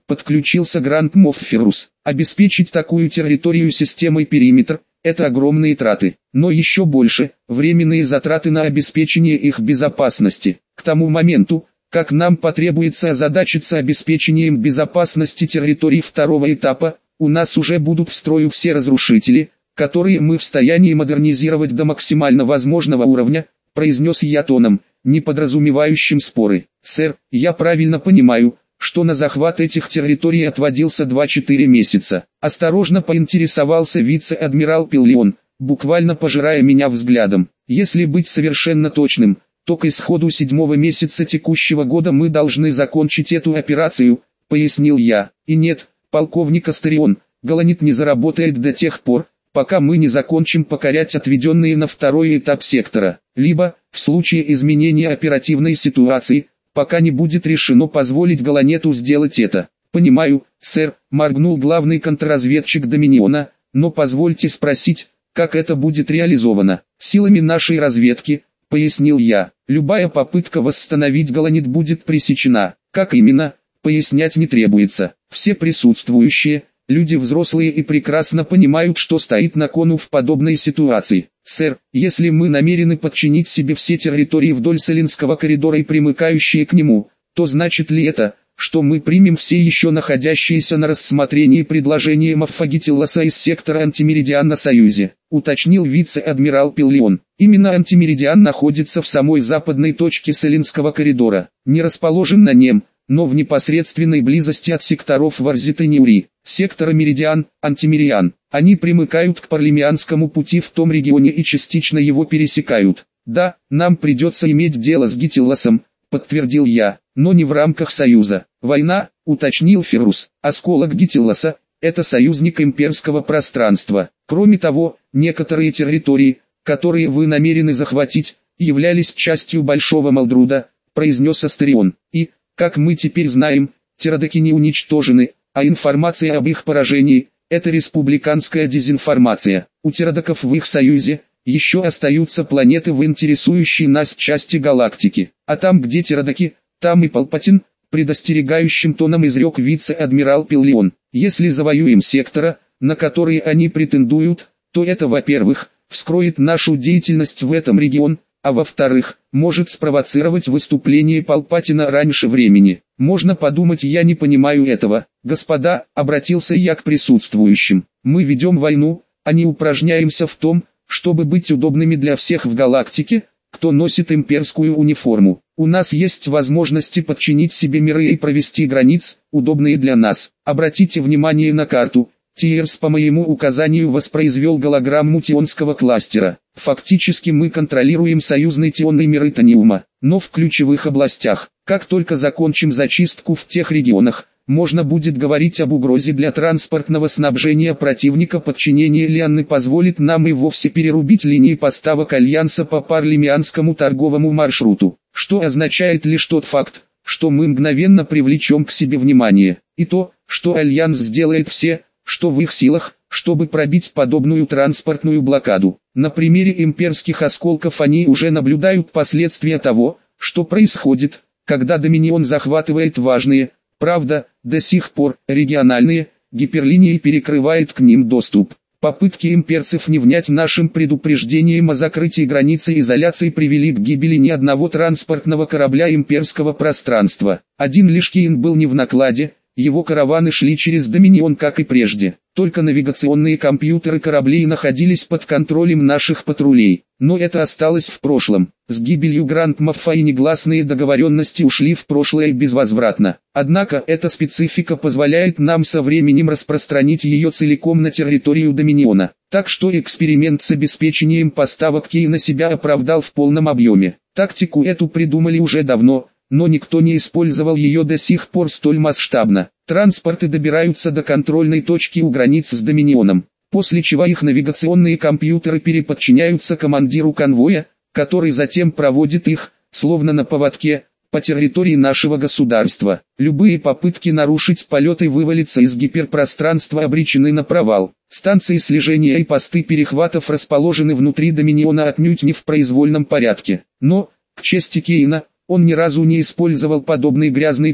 подключился Гранд Мофф Феррус. Обеспечить такую территорию системой периметр – это огромные траты, но еще больше – временные затраты на обеспечение их безопасности. К тому моменту, как нам потребуется озадачиться обеспечением безопасности территорий второго этапа, у нас уже будут в строю все разрушители, которые мы в состоянии модернизировать до максимально возможного уровня, произнес я тоном, не подразумевающим споры. Сэр, я правильно понимаю, что на захват этих территорий отводился два-четыре месяца. Осторожно поинтересовался вице-адмирал Пиллион, буквально пожирая меня взглядом. Если быть совершенно точным, то к исходу седьмого месяца текущего года мы должны закончить эту операцию, пояснил я. И нет, полковник Астарион, Галанит не заработает до тех пор, пока мы не закончим покорять отведенные на второй этап сектора, либо, в случае изменения оперативной ситуации, пока не будет решено позволить Галанету сделать это. Понимаю, сэр, моргнул главный контрразведчик Доминиона, но позвольте спросить, как это будет реализовано. Силами нашей разведки, пояснил я. Любая попытка восстановить Галанет будет пресечена. Как именно, пояснять не требуется. Все присутствующие, люди взрослые и прекрасно понимают, что стоит на кону в подобной ситуации. Сэр, если мы намерены подчинить себе все территории вдоль Солинского коридора и примыкающие к нему, то значит ли это, что мы примем все еще находящиеся на рассмотрении предложения Маффагитилласа из сектора Антимеридиан на Союзе, уточнил вице-адмирал Пиллион. Именно Антимеридиан находится в самой западной точке Солинского коридора, не расположен на нем, но в непосредственной близости от секторов Варзит и Неури, сектора Меридиан, Антимериан. Они примыкают к Парлемианскому пути в том регионе и частично его пересекают. Да, нам придется иметь дело с Гитилласом, подтвердил я, но не в рамках Союза. Война, уточнил Феррус, осколок Гитилласа – это союзник имперского пространства. Кроме того, некоторые территории, которые вы намерены захватить, являлись частью Большого Малдруда, произнес Астарион. И, как мы теперь знаем, тирадаки не уничтожены, а информация об их поражении – это республиканская дезинформация. У тирадаков в их союзе еще остаются планеты в интересующей нас части галактики. А там, где тирадаки, там и Палпатин, предостерегающим тоном изрек вице-адмирал Пиллион. Если завоюем сектора, на который они претендуют, то это, во-первых, вскроет нашу деятельность в этом регионе, а во-вторых, может спровоцировать выступление Палпатина раньше времени. Можно подумать, я не понимаю этого. Господа, обратился я к присутствующим, мы ведем войну, а не упражняемся в том, чтобы быть удобными для всех в галактике, кто носит имперскую униформу. У нас есть возможности подчинить себе миры и провести границ, удобные для нас. Обратите внимание на карту. Тиерс по моему указанию воспроизвел голограмму тионского кластера. Фактически мы контролируем союзные тионные миры Таниума, но в ключевых областях. Как только закончим зачистку в тех регионах, можно будет говорить об угрозе для транспортного снабжения противника. Подчинение Лианны позволит нам и вовсе перерубить линии поставок Альянса по Парлемианскому торговому маршруту, что означает лишь тот факт, что мы мгновенно привлечем к себе внимание, и то, что Альянс сделает все, что в их силах, чтобы пробить подобную транспортную блокаду. На примере имперских осколков они уже наблюдают последствия того, что происходит, когда Доминион захватывает важные, правда, до сих пор, региональные, гиперлинии и перекрывает к ним доступ. Попытки имперцев не внять нашим предупреждением о закрытии границы изоляции привели к гибели ни одного транспортного корабля имперского пространства. Один лишь Кейн был не в накладе, его караваны шли через Доминион как и прежде. Только навигационные компьютеры кораблей находились под контролем наших патрулей. Но это осталось в прошлом. С гибелью Гранд Моффа и негласные договоренности ушли в прошлое безвозвратно. Однако эта специфика позволяет нам со временем распространить ее целиком на территорию Доминиона. Так что эксперимент с обеспечением поставок Кейна себя оправдал в полном объеме. Тактику эту придумали уже давно, но никто не использовал ее до сих пор столь масштабно. Транспорты добираются до контрольной точки у границ с Доминионом, после чего их навигационные компьютеры переподчиняются командиру конвоя, который затем проводит их, словно на поводке, по территории нашего государства. Любые попытки нарушить полет и вывалиться из гиперпространства обречены на провал. Станции слежения и посты перехватов расположены внутри Доминиона отнюдь не в произвольном порядке. Но, к чести Кейна, он ни разу не использовал подобный грязный трюк,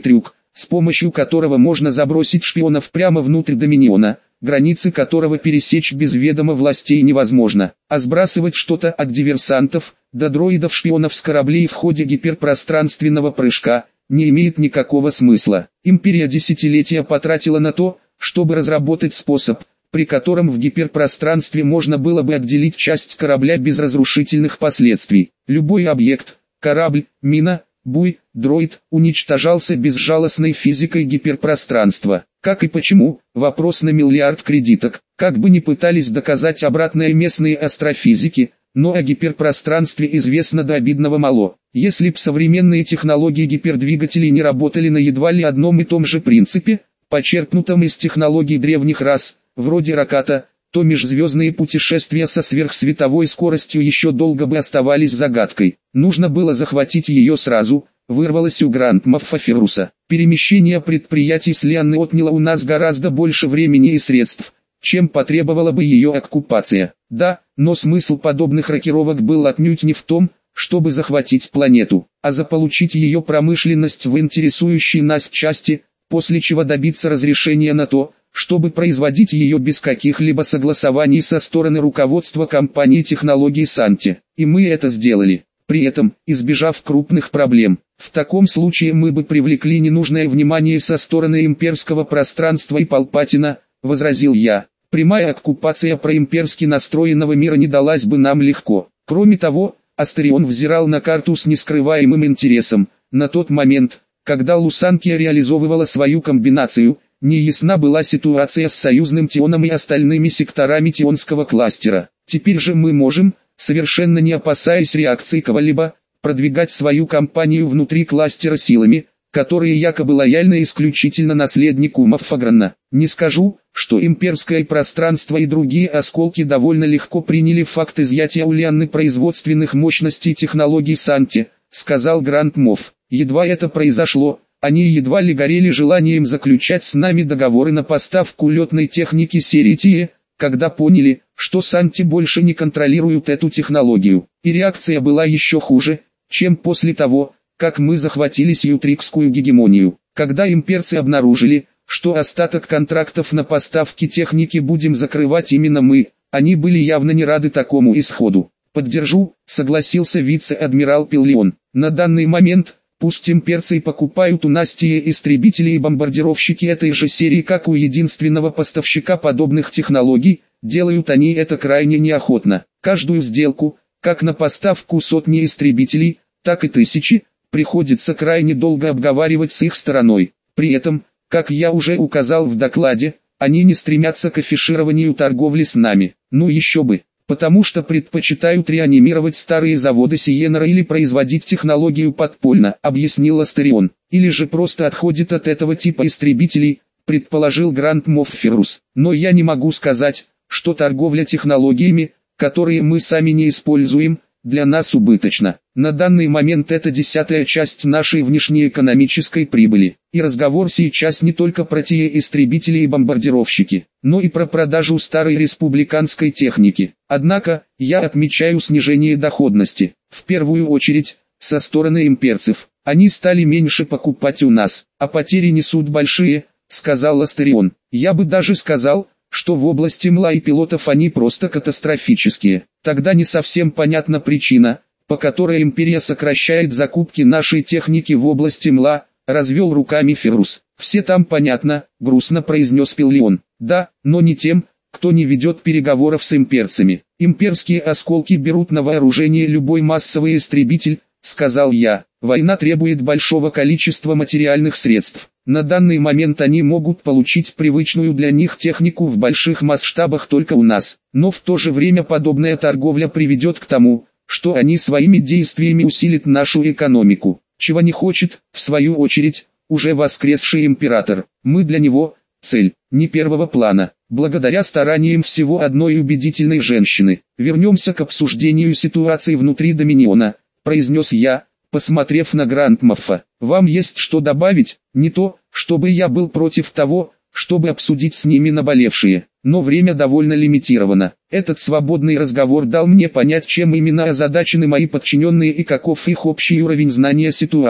с помощью которого можно забросить шпионов прямо внутрь доминиона, границы которого пересечь без ведома властей невозможно, а сбрасывать что-то от диверсантов до дроидов-шпионов с кораблей в ходе гиперпространственного прыжка не имеет никакого смысла. Империя десятилетия потратила на то, чтобы разработать способ, при котором в гиперпространстве можно было бы отделить часть корабля без разрушительных последствий. Любой объект, корабль, мина, буй, дроид, уничтожался безжалостной физикой гиперпространства. Как и почему, вопрос на миллиард кредиток. Как бы ни пытались доказать обратное местные астрофизики, но о гиперпространстве известно до обидного мало. Если б современные технологии гипердвигателей не работали на едва ли одном и том же принципе, почерпнутом из технологий древних рас, вроде раката, то межзвездные путешествия со сверхсветовой скоростью еще долго бы оставались загадкой. Нужно было захватить ее сразу, вырвалось у Гранд-Моффа Ферруса. Перемещение предприятий с Лианны отняло у нас гораздо больше времени и средств, чем потребовала бы ее оккупация. Да, но смысл подобных рокировок был отнюдь не в том, чтобы захватить планету, а заполучить ее промышленность в интересующей нас части, после чего добиться разрешения на то, чтобы производить ее без каких-либо согласований со стороны руководства компании технологий Санти. И мы это сделали, при этом избежав крупных проблем. В таком случае мы бы привлекли ненужное внимание со стороны имперского пространства и Палпатина, возразил я. Прямая оккупация проимперски настроенного мира не далась бы нам легко. Кроме того, Астерион взирал на карту с нескрываемым интересом. На тот момент, когда Лусанкия реализовывала свою комбинацию, неясна была ситуация с союзным Тионом и остальными секторами Тионского кластера. Теперь же мы можем, совершенно не опасаясь реакции кого-либо, продвигать свою кампанию внутри кластера силами, которые якобы лояльны исключительно наследнику Моффаграна. Не скажу, что имперское пространство и другие осколки довольно легко приняли факт изъятия у Лианны производственных мощностей технологий Санти, сказал Гранд Мофф. Едва это произошло, они едва ли горели желанием заключать с нами договоры на поставку летной техники серии Тие, когда поняли, что Санти больше не контролируют эту технологию. И реакция была еще хуже, чем после того, как мы захватили Сьютрикскую гегемонию. Когда имперцы обнаружили, что остаток контрактов на поставки техники будем закрывать именно мы, они были явно не рады такому исходу. «Поддержу», — согласился вице-адмирал Пиллион. «На данный момент, пусть имперцы и покупают у нас те истребители и бомбардировщики этой же серии, как у единственного поставщика подобных технологий, делают они это крайне неохотно. Каждую сделку, как на поставку сотни истребителей, так и тысячи, приходится крайне долго обговаривать с их стороной. При этом, как я уже указал в докладе, они не стремятся к афишированию торговли с нами. Ну еще бы, потому что предпочитают реанимировать старые заводы Сиенера или производить технологию подпольно, объяснил Астерион. Или же просто отходит от этого типа истребителей, предположил Гранд Мофф Феррус. Но я не могу сказать, что торговля технологиями, которые мы сами не используем, для нас убыточна. На данный момент это десятая часть нашей внешнеэкономической прибыли. И разговор сейчас не только про те истребители и бомбардировщики, но и про продажу старой республиканской техники. Однако, я отмечаю снижение доходности. В первую очередь, со стороны имперцев. Они стали меньше покупать у нас, а потери несут большие, сказал Астерион. Я бы даже сказал, что в области МЛА и пилотов они просто катастрофические. Тогда не совсем понятна причина, по которой империя сокращает закупки нашей техники в области МЛА, развел руками Феррус. Все там понятно, грустно произнес Пиллион. Да, но не тем, кто не ведет переговоров с имперцами. Имперские осколки берут на вооружение любой массовый истребитель, сказал я. Война требует большого количества материальных средств. На данный момент они могут получить привычную для них технику в больших масштабах только у нас. Но в то же время подобная торговля приведет к тому, что они своими действиями усилят нашу экономику. Чего не хочет, в свою очередь, уже воскресший император. Мы для него – цель, не первого плана. Благодаря стараниям всего одной убедительной женщины. Вернемся к обсуждению ситуации внутри Доминиона, произнес я, посмотрев на Гранд Моффа. Вам есть что добавить? Не то, чтобы я был против того, чтобы обсудить с ними наболевшие, но время довольно лимитировано. Этот свободный разговор дал мне понять, чем именно озадачены мои подчиненные и каков их общий уровень знания ситуации.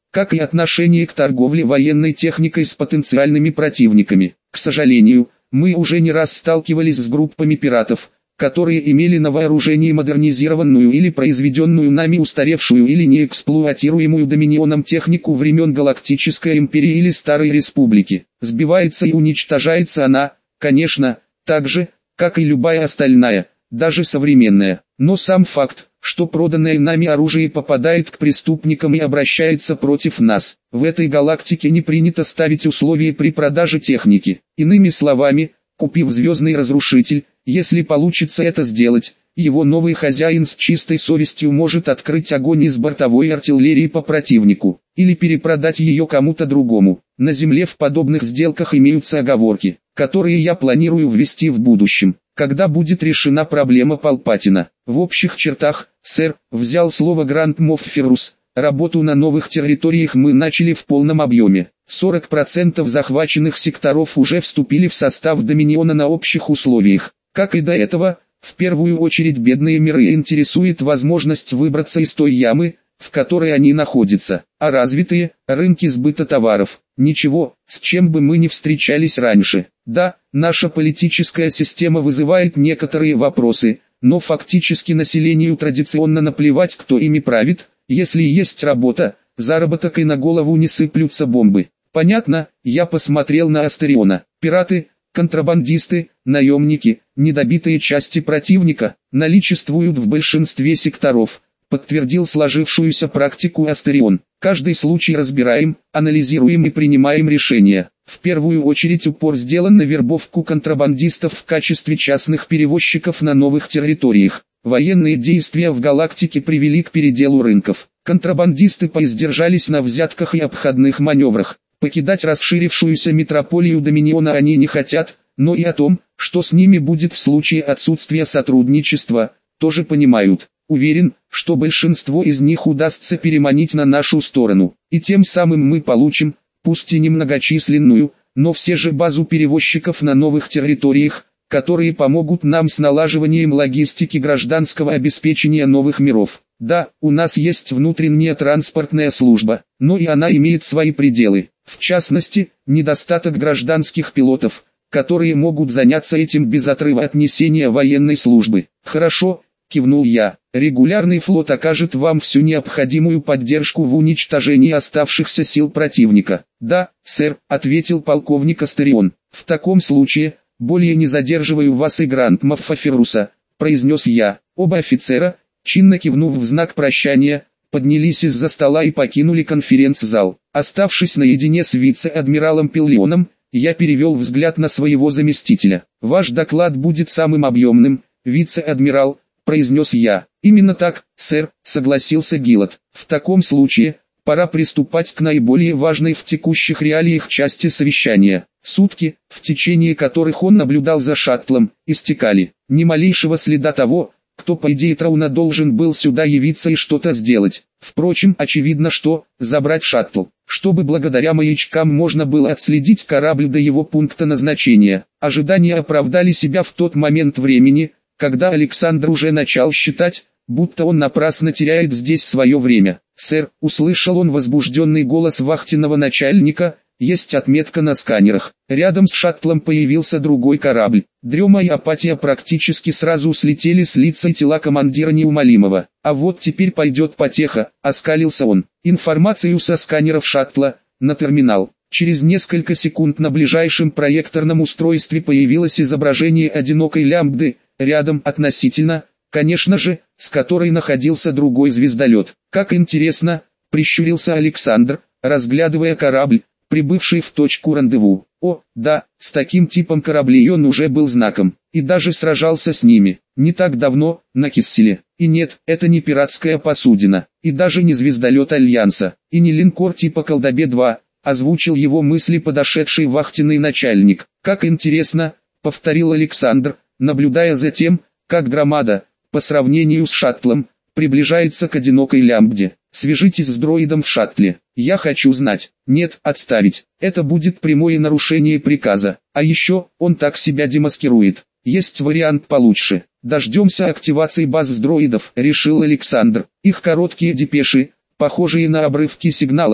как и отношение к торговле военной техникой с потенциальными противниками. К сожалению, мы уже не раз сталкивались с группами пиратов, которые имели на вооружении модернизированную или произведенную нами устаревшую или неэксплуатируемую Доминионом технику времен Галактической империи или Старой Республики. Сбивается и уничтожается она, конечно, так же, как и любая остальная, даже современная. Но сам факт, что проданное нами оружие попадает к преступникам и обращается против нас, в этой галактике не принято ставить условия при продаже техники. Иными словами, купив звездный разрушитель, если получится это сделать, его новый хозяин с чистой совестью может открыть огонь из бортовой артиллерии по противнику, или перепродать ее кому-то другому. На Земле в подобных сделках имеются оговорки, которые я планирую ввести в будущем, когда будет решена проблема Палпатина. В общих чертах, сэр, взял слово Грант Мофф Феррус, работу на новых территориях мы начали в полном объеме. сорок процентов захваченных секторов уже вступили в состав Доминиона на общих условиях. Как и до этого, в первую очередь бедные миры интересует возможность выбраться из той ямы, в которой они находятся, а развитые – рынки сбыта товаров. Ничего, с чем бы мы ни встречались раньше. Да, наша политическая система вызывает некоторые вопросы, но фактически населению традиционно наплевать, кто ими правит, если есть работа, заработок и на голову не сыплются бомбы. Понятно, я посмотрел на Астериона. Пираты, контрабандисты, наемники, недобитые части противника, наличествуют в большинстве секторов, подтвердил сложившуюся практику Астерион. Каждый случай разбираем, анализируем и принимаем решения. В первую очередь упор сделан на вербовку контрабандистов в качестве частных перевозчиков на новых территориях. Военные действия в галактике привели к переделу рынков. Контрабандисты поиздержались на взятках и обходных маневрах. Покидать расширившуюся метрополию Доминиона они не хотят, но и о том, что с ними будет в случае отсутствия сотрудничества, тоже понимают. Уверен, что большинство из них удастся переманить на нашу сторону, и тем самым мы получим, пусть и немногочисленную, но все же базу перевозчиков на новых территориях, которые помогут нам с налаживанием логистики гражданского обеспечения новых миров. Да, у нас есть внутренняя транспортная служба, но и она имеет свои пределы. В частности, недостаток гражданских пилотов, которые могут заняться этим без отрыва от несения военной службы. Хорошо, кивнул я. Регулярный флот окажет вам всю необходимую поддержку в уничтожении оставшихся сил противника. Да, сэр, ответил полковник Астерион. В таком случае, более не задерживаю вас и Грант Моффа Ферруса, произнес я. Оба офицера, чинно кивнув в знак прощания, поднялись из-за стола и покинули конференц-зал. Оставшись наедине с вице-адмиралом Пиллионом, я перевел взгляд на своего заместителя. «Ваш доклад будет самым объемным, вице-адмирал», — произнес я. «Именно так, сэр», — согласился Гиллот. «В таком случае, пора приступать к наиболее важной в текущих реалиях части совещания». Сутки, в течение которых он наблюдал за шаттлом, истекали. Ни малейшего следа того, кто по идее Трауна должен был сюда явиться и что-то сделать. Впрочем, очевидно, что забрать шаттл, чтобы благодаря маячкам можно было отследить корабль до его пункта назначения. Ожидания оправдали себя в тот момент времени, когда Александр уже начал считать, будто он напрасно теряет здесь свое время. «Сэр», — услышал он возбужденный голос вахтенного начальника, — «есть отметка на сканерах». Рядом с шаттлом появился другой корабль. Дрема и апатия практически сразу слетели с лица и тела командира неумолимого. «А вот теперь пойдет потеха», — оскалился он. Информацию со сканеров шаттла, на терминал. Через несколько секунд на ближайшем проекторном устройстве появилось изображение одинокой лямбды, рядом относительно, конечно же, с которой находился другой звездолет. «Как интересно», — прищурился Александр, разглядывая корабль, прибывший в точку рандеву. О, да, с таким типом кораблей он уже был знаком, и даже сражался с ними, не так давно, на Кисселе. И нет, это не пиратская посудина, и даже не звездолет Альянса, и не линкор типа Колдобе-два, озвучил его мысли подошедший вахтенный начальник. «Как интересно», — повторил Александр, наблюдая за тем, как громада, по сравнению с шаттлом, приближается к одинокой лямбде. «Свяжитесь с дроидом в шаттле. Я хочу знать». «Нет, отставить. Это будет прямое нарушение приказа. А еще, он так себя демаскирует. Есть вариант получше. Дождемся активации баз с дроидов», — решил Александр. Их короткие депеши, похожие на обрывки сигналов,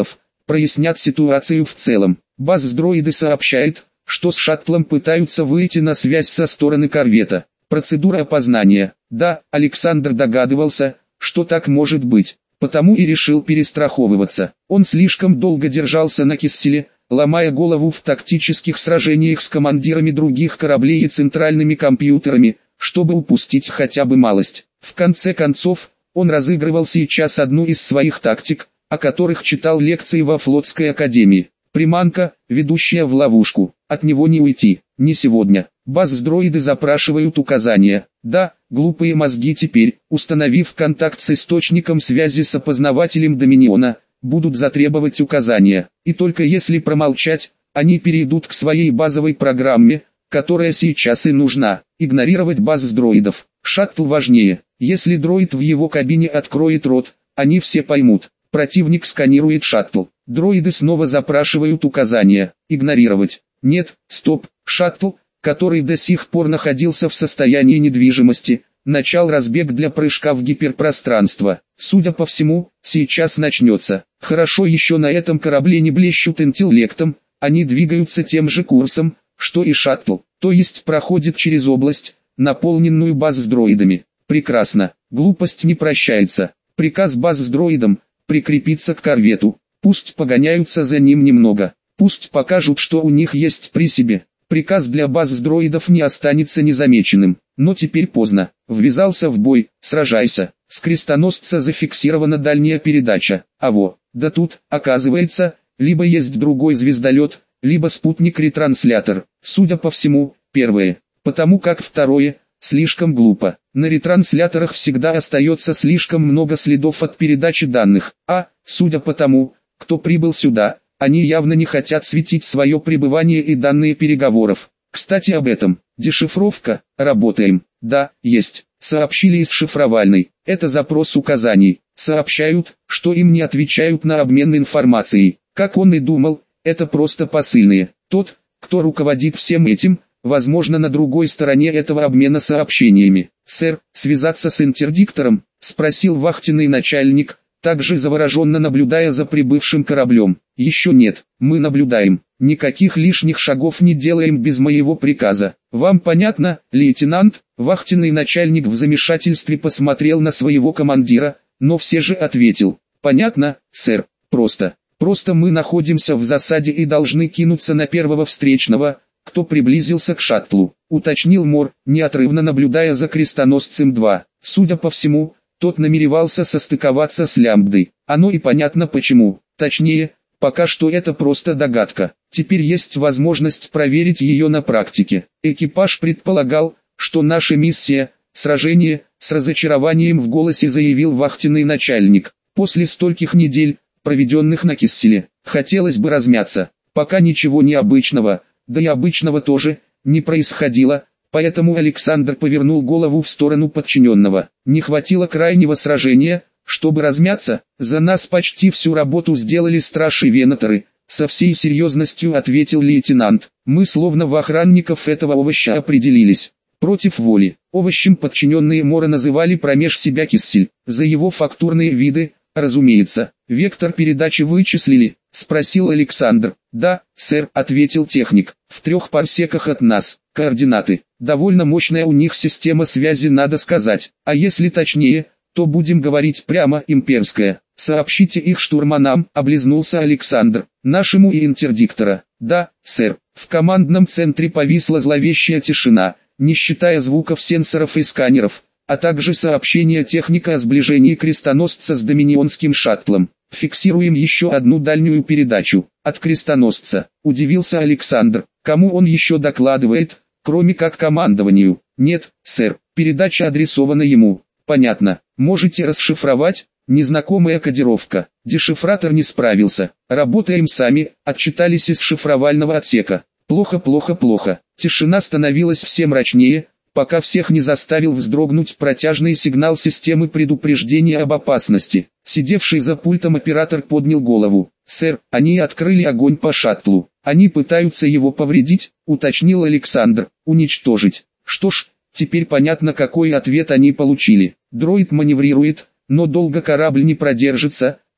прояснят ситуацию в целом. Базс-дроиды сообщает, что с шаттлом пытаются выйти на связь со стороны корвета. Процедура опознания. Да, Александр догадывался, что так может быть, потому и решил перестраховываться. Он слишком долго держался на кисселе, ломая голову в тактических сражениях с командирами других кораблей и центральными компьютерами, чтобы упустить хотя бы малость. В конце концов, он разыгрывал сейчас одну из своих тактик, о которых читал лекции во флотской академии. Приманка, ведущая в ловушку. От него не уйти, не сегодня. Базс-дроиды запрашивают указания. Да, глупые мозги теперь, установив контакт с источником связи с опознавателем Доминиона, будут затребовать указания. И только если промолчать, они перейдут к своей базовой программе, которая сейчас и нужна. Игнорировать базс-дроидов. Шаттл важнее. Если дроид в его кабине откроет рот, они все поймут. Противник сканирует шаттл. Дроиды снова запрашивают указания. Игнорировать. Нет, стоп. Шаттл, который до сих пор находился в состоянии недвижимости, начал разбег для прыжка в гиперпространство. Судя по всему, сейчас начнется. Хорошо еще на этом корабле не блещут интеллектом, они двигаются тем же курсом, что и шаттл, то есть проходит через область, наполненную базс-дроидами. Прекрасно. Глупость не прощается. Приказ базс-дроидам — прикрепиться к корвету. Пусть погоняются за ним немного. Пусть покажут, что у них есть при себе. Приказ для базс-дроидов не останется незамеченным. Но теперь поздно. Ввязался в бой, сражайся. С крестоносца зафиксирована дальняя передача. А во, да тут, оказывается, либо есть другой звездолет, либо спутник-ретранслятор. Судя по всему, первое. Потому как второе — слишком глупо. На ретрансляторах всегда остается слишком много следов от передачи данных. А, судя по тому, кто прибыл сюда, они явно не хотят светить свое пребывание и данные переговоров. Кстати об этом. Дешифровка. Работаем. Да, есть. Сообщили из шифровальной. Это запрос указаний. Сообщают, что им не отвечают на обмен информацией. Как он и думал, это просто посыльные. Тот, кто руководит всем этим, возможно, на другой стороне этого обмена сообщениями. «Сэр, связаться с интердиктором?» — спросил вахтенный начальник, также завороженно наблюдая за прибывшим кораблем. «Еще нет, мы наблюдаем. Никаких лишних шагов не делаем без моего приказа. Вам понятно, лейтенант?» Вахтенный начальник в замешательстве посмотрел на своего командира, но все же ответил: «Понятно, сэр, просто. Просто мы находимся в засаде и должны кинуться на первого встречного, кто приблизился к шаттлу», — уточнил Мор, неотрывно наблюдая за крестоносцем два. Судя по всему, тот намеревался состыковаться с Лямбдой. Оно и понятно почему. Точнее, пока что это просто догадка. Теперь есть возможность проверить ее на практике. Экипаж предполагал, что наша миссия — сражение, с разочарованием в голосе заявил вахтенный начальник. После стольких недель, проведенных на кисселе, хотелось бы размяться. Пока ничего необычного, да и обычного тоже, не происходило, поэтому Александр повернул голову в сторону подчиненного. Не хватило крайнего сражения, чтобы размяться. За нас почти всю работу сделали стражи Венаторы, со всей серьезностью ответил лейтенант. Мы словно в охранников этого овоща определились. Против воли. Овощем подчиненные Мора называли промеж себя киссель. За его фактурные виды, разумеется. «Вектор передачи вычислили?» — спросил Александр. «Да, сэр», — ответил техник. «В трех парсеках от нас. Координаты. Довольно мощная у них система связи, надо сказать. А если точнее, то будем говорить прямо имперская. Сообщите их штурманам», — облизнулся Александр. «Нашему и интердиктора». «Да, сэр». В командном центре повисла зловещая тишина, не считая звуков сенсоров и сканеров, а также сообщения техника о сближении крестоносца с доминионским шаттлом. «Фиксируем еще одну дальнюю передачу. От крестоносца», — удивился Александр. «Кому он еще докладывает, кроме как командованию?» «Нет, сэр, передача адресована ему». «Понятно. Можете расшифровать?» Незнакомая кодировка. Дешифратор не справился. «Работаем сами», — отчитались из шифровального отсека. «Плохо, плохо, плохо». Тишина становилась все мрачнее, пока всех не заставил вздрогнуть протяжный сигнал системы предупреждения об опасности. Сидевший за пультом оператор поднял голову. «Сэр, они открыли огонь по шаттлу. Они пытаются его повредить», — уточнил Александр. «Уничтожить». Что ж, теперь понятно, какой ответ они получили. Дроид маневрирует, но долго корабль не продержится,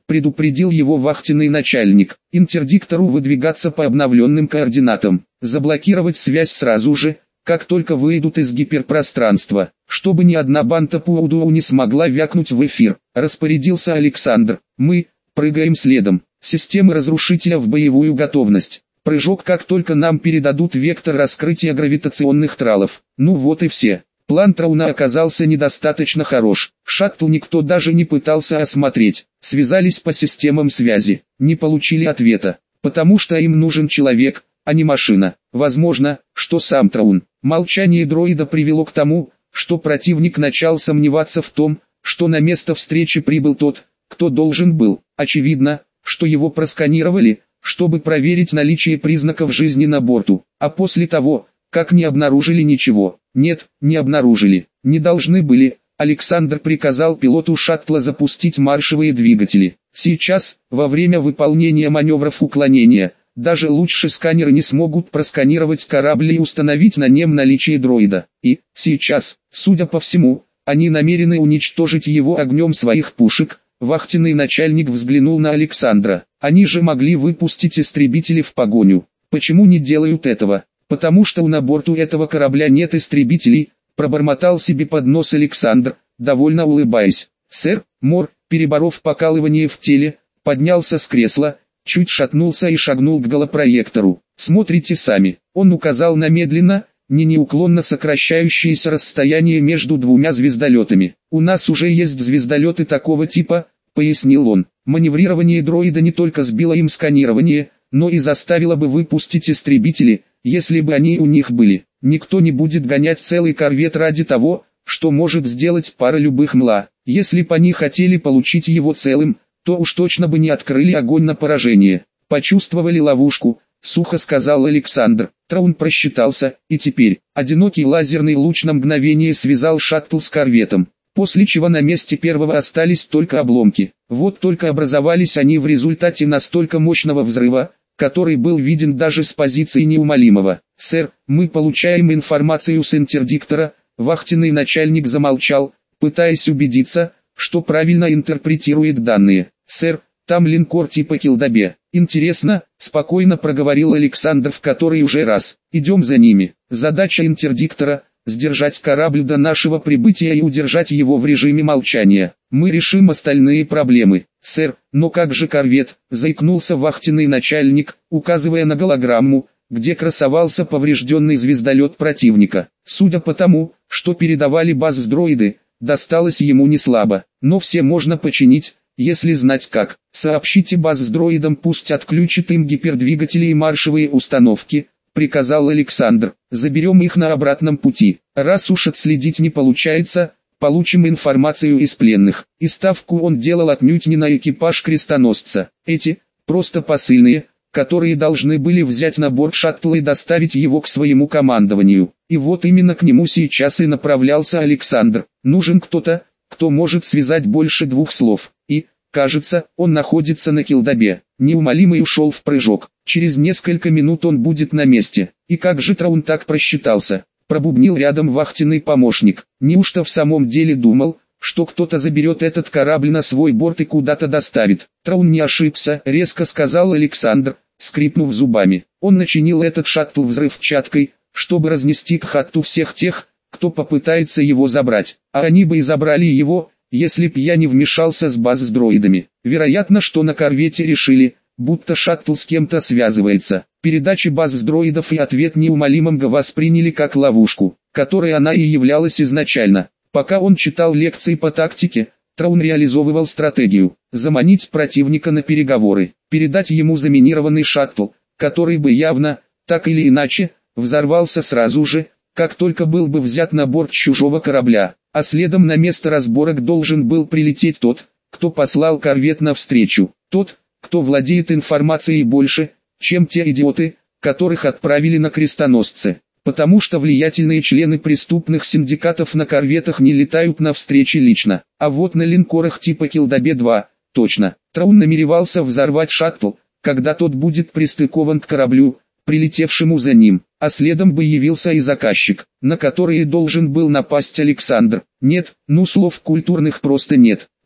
предупредил его вахтенный начальник. Интердиктору выдвигаться по обновленным координатам, заблокировать связь сразу же, как только выйдут из гиперпространства, чтобы ни одна банта Пуаудоу не смогла вякнуть в эфир, распорядился Александр. Мы прыгаем следом. Системы разрушителя в боевую готовность. Прыжок, как только нам передадут вектор раскрытия гравитационных тралов. Ну вот и все. План Трауна оказался недостаточно хорош. Шаттл никто даже не пытался осмотреть. Связались по системам связи. Не получили ответа. Потому что им нужен человек, а не машина. Возможно, что сам Траун. Молчание дроида привело к тому, что противник начал сомневаться в том, что на место встречи прибыл тот, кто должен был. Очевидно, что его просканировали, чтобы проверить наличие признаков жизни на борту. А после того, как не обнаружили ничего. Нет, не обнаружили. Не должны были. Александр приказал пилоту шаттла запустить маршевые двигатели. Сейчас, во время выполнения маневров уклонения, даже лучшие сканеры не смогут просканировать корабль и установить на нем наличие дроида. И, сейчас, судя по всему, они намерены уничтожить его огнем своих пушек. Вахтенный начальник взглянул на Александра. Они же могли выпустить истребители в погоню. Почему не делают этого? Потому что на борту этого корабля нет истребителей, пробормотал себе под нос Александр, довольно улыбаясь. Сэр, Мор, переборов покалывание в теле, поднялся с кресла, чуть шатнулся и шагнул к голопроектору. Смотрите сами. Он указал на медленно, не неуклонно сокращающееся расстояние между двумя звездолетами. У нас уже есть звездолеты такого типа, пояснил он. Маневрирование дроида не только сбило им сканирование, но и заставило бы выпустить истребители, если бы они у них были. Никто не будет гонять целый корвет ради того, что может сделать пара любых МЛА. Если бы они хотели получить его целым, то уж точно бы не открыли огонь на поражение. Почувствовали ловушку, сухо сказал Александр. Траун просчитался, и теперь одинокий лазерный луч на мгновение связал шаттл с корветом, после чего на месте первого остались только обломки. Вот только образовались они в результате настолько мощного взрыва, который был виден даже с позиции неумолимого. «Сэр, мы получаем информацию с интердиктора», вахтенный начальник замолчал, пытаясь убедиться, что правильно интерпретирует данные. «Сэр, там линкор типа Килдабе». «Интересно», — спокойно проговорил Александр в который уже раз. «Идем за ними. Задача интердиктора — сдержать корабль до нашего прибытия и удержать его в режиме молчания. Мы решим остальные проблемы». «Сэр, но как же корвет?» — заикнулся вахтенный начальник, указывая на голограмму, где красовался поврежденный звездолет противника. Судя по тому, что передавали баз-дроиды, досталось ему не слабо. Но все можно починить, если знать как. «Сообщите баз-дроидам, пусть отключат им гипердвигатели и маршевые установки», — приказал Александр. «Заберем их на обратном пути. Раз уж отследить не получается, получим информацию из пленных». И ставку он делал отнюдь не на экипаж крестоносца. Эти, просто посыльные, которые должны были взять на борт шаттла и доставить его к своему командованию. И вот именно к нему сейчас и направлялся Александр. Нужен кто-то, кто может связать больше двух слов. И, кажется, он находится на Килдабе. Неумолимый ушел в прыжок. Через несколько минут он будет на месте. И как же Траун так просчитался? Пробубнил рядом вахтенный помощник. Неужто в самом деле думал, что кто-то заберет этот корабль на свой борт и куда-то доставит? Траун не ошибся, резко сказал Александр, скрипнув зубами. Он начинил этот шаттл взрывчаткой, чтобы разнести к хатту всех тех, кто попытается его забрать. А они бы и забрали его, если б я не вмешался с баз с дроидами. Вероятно, что на корвете решили, будто шаттл с кем-то связывается. Передачи баз с дроидов и ответ неумолимым восприняли как ловушку, которой она и являлась изначально. Пока он читал лекции по тактике, Траун реализовывал стратегию – заманить противника на переговоры, передать ему заминированный шаттл, который бы явно, так или иначе, взорвался сразу же, как только был бы взят на борт чужого корабля, а следом на место разборок должен был прилететь тот, кто послал корвет навстречу, тот, кто владеет информацией больше, чем те идиоты, которых отправили на крестоносцы. Потому что влиятельные члены преступных синдикатов на корветах не летают на встречи лично, а вот на линкорах типа Килдабе два, точно. Траун намеревался взорвать шаттл, когда тот будет пристыкован к кораблю, прилетевшему за ним, а следом бы явился и заказчик, на который должен был напасть Александр. Нет, ну слов культурных просто нет.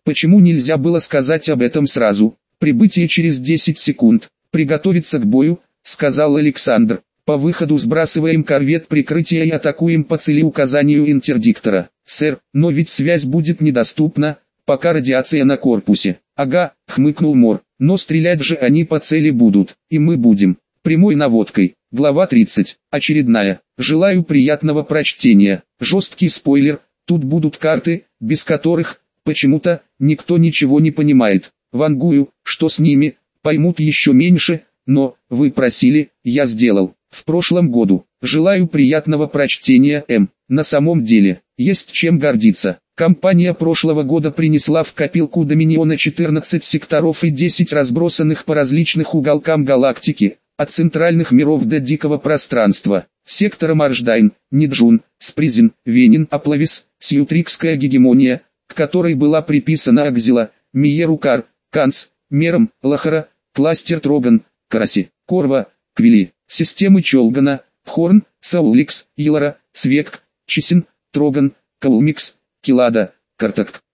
Почему нельзя было сказать об этом сразу? Прибытие через десять секунд. Приготовиться к бою, сказал Александр. По выходу сбрасываем корвет прикрытия и атакуем по целеуказанию интердиктора. Сэр, но ведь связь будет недоступна, пока радиация на корпусе. Ага, хмыкнул Мор, но стрелять же они по цели будут, и мы будем. Прямой наводкой. Глава тридцать. Очередная. Желаю приятного прочтения. Жесткий спойлер, тут будут карты, без которых, почему-то, никто ничего не понимает. Вангую, что с ними, поймут еще меньше, но, вы просили, я сделал. В прошлом году. Желаю приятного прочтения, М. На самом деле, есть чем гордиться. Кампания прошлого года принесла в копилку Доминиона четырнадцать секторов и десять разбросанных по различных уголкам галактики, от центральных миров до дикого пространства. Сектора Марждайн, Ниджун, Спризен, Венин, Аплавис, Сьютрикская гегемония, к которой была приписана Акзила, Миерукар, Канц, Мером, Лахара, Кластер Троган, Караси, Корва, Квили, системы Чолгана, Хорн, Сауликс, Илара, Свек, Чисин, Троган, Каулмикс, Килада, Картак.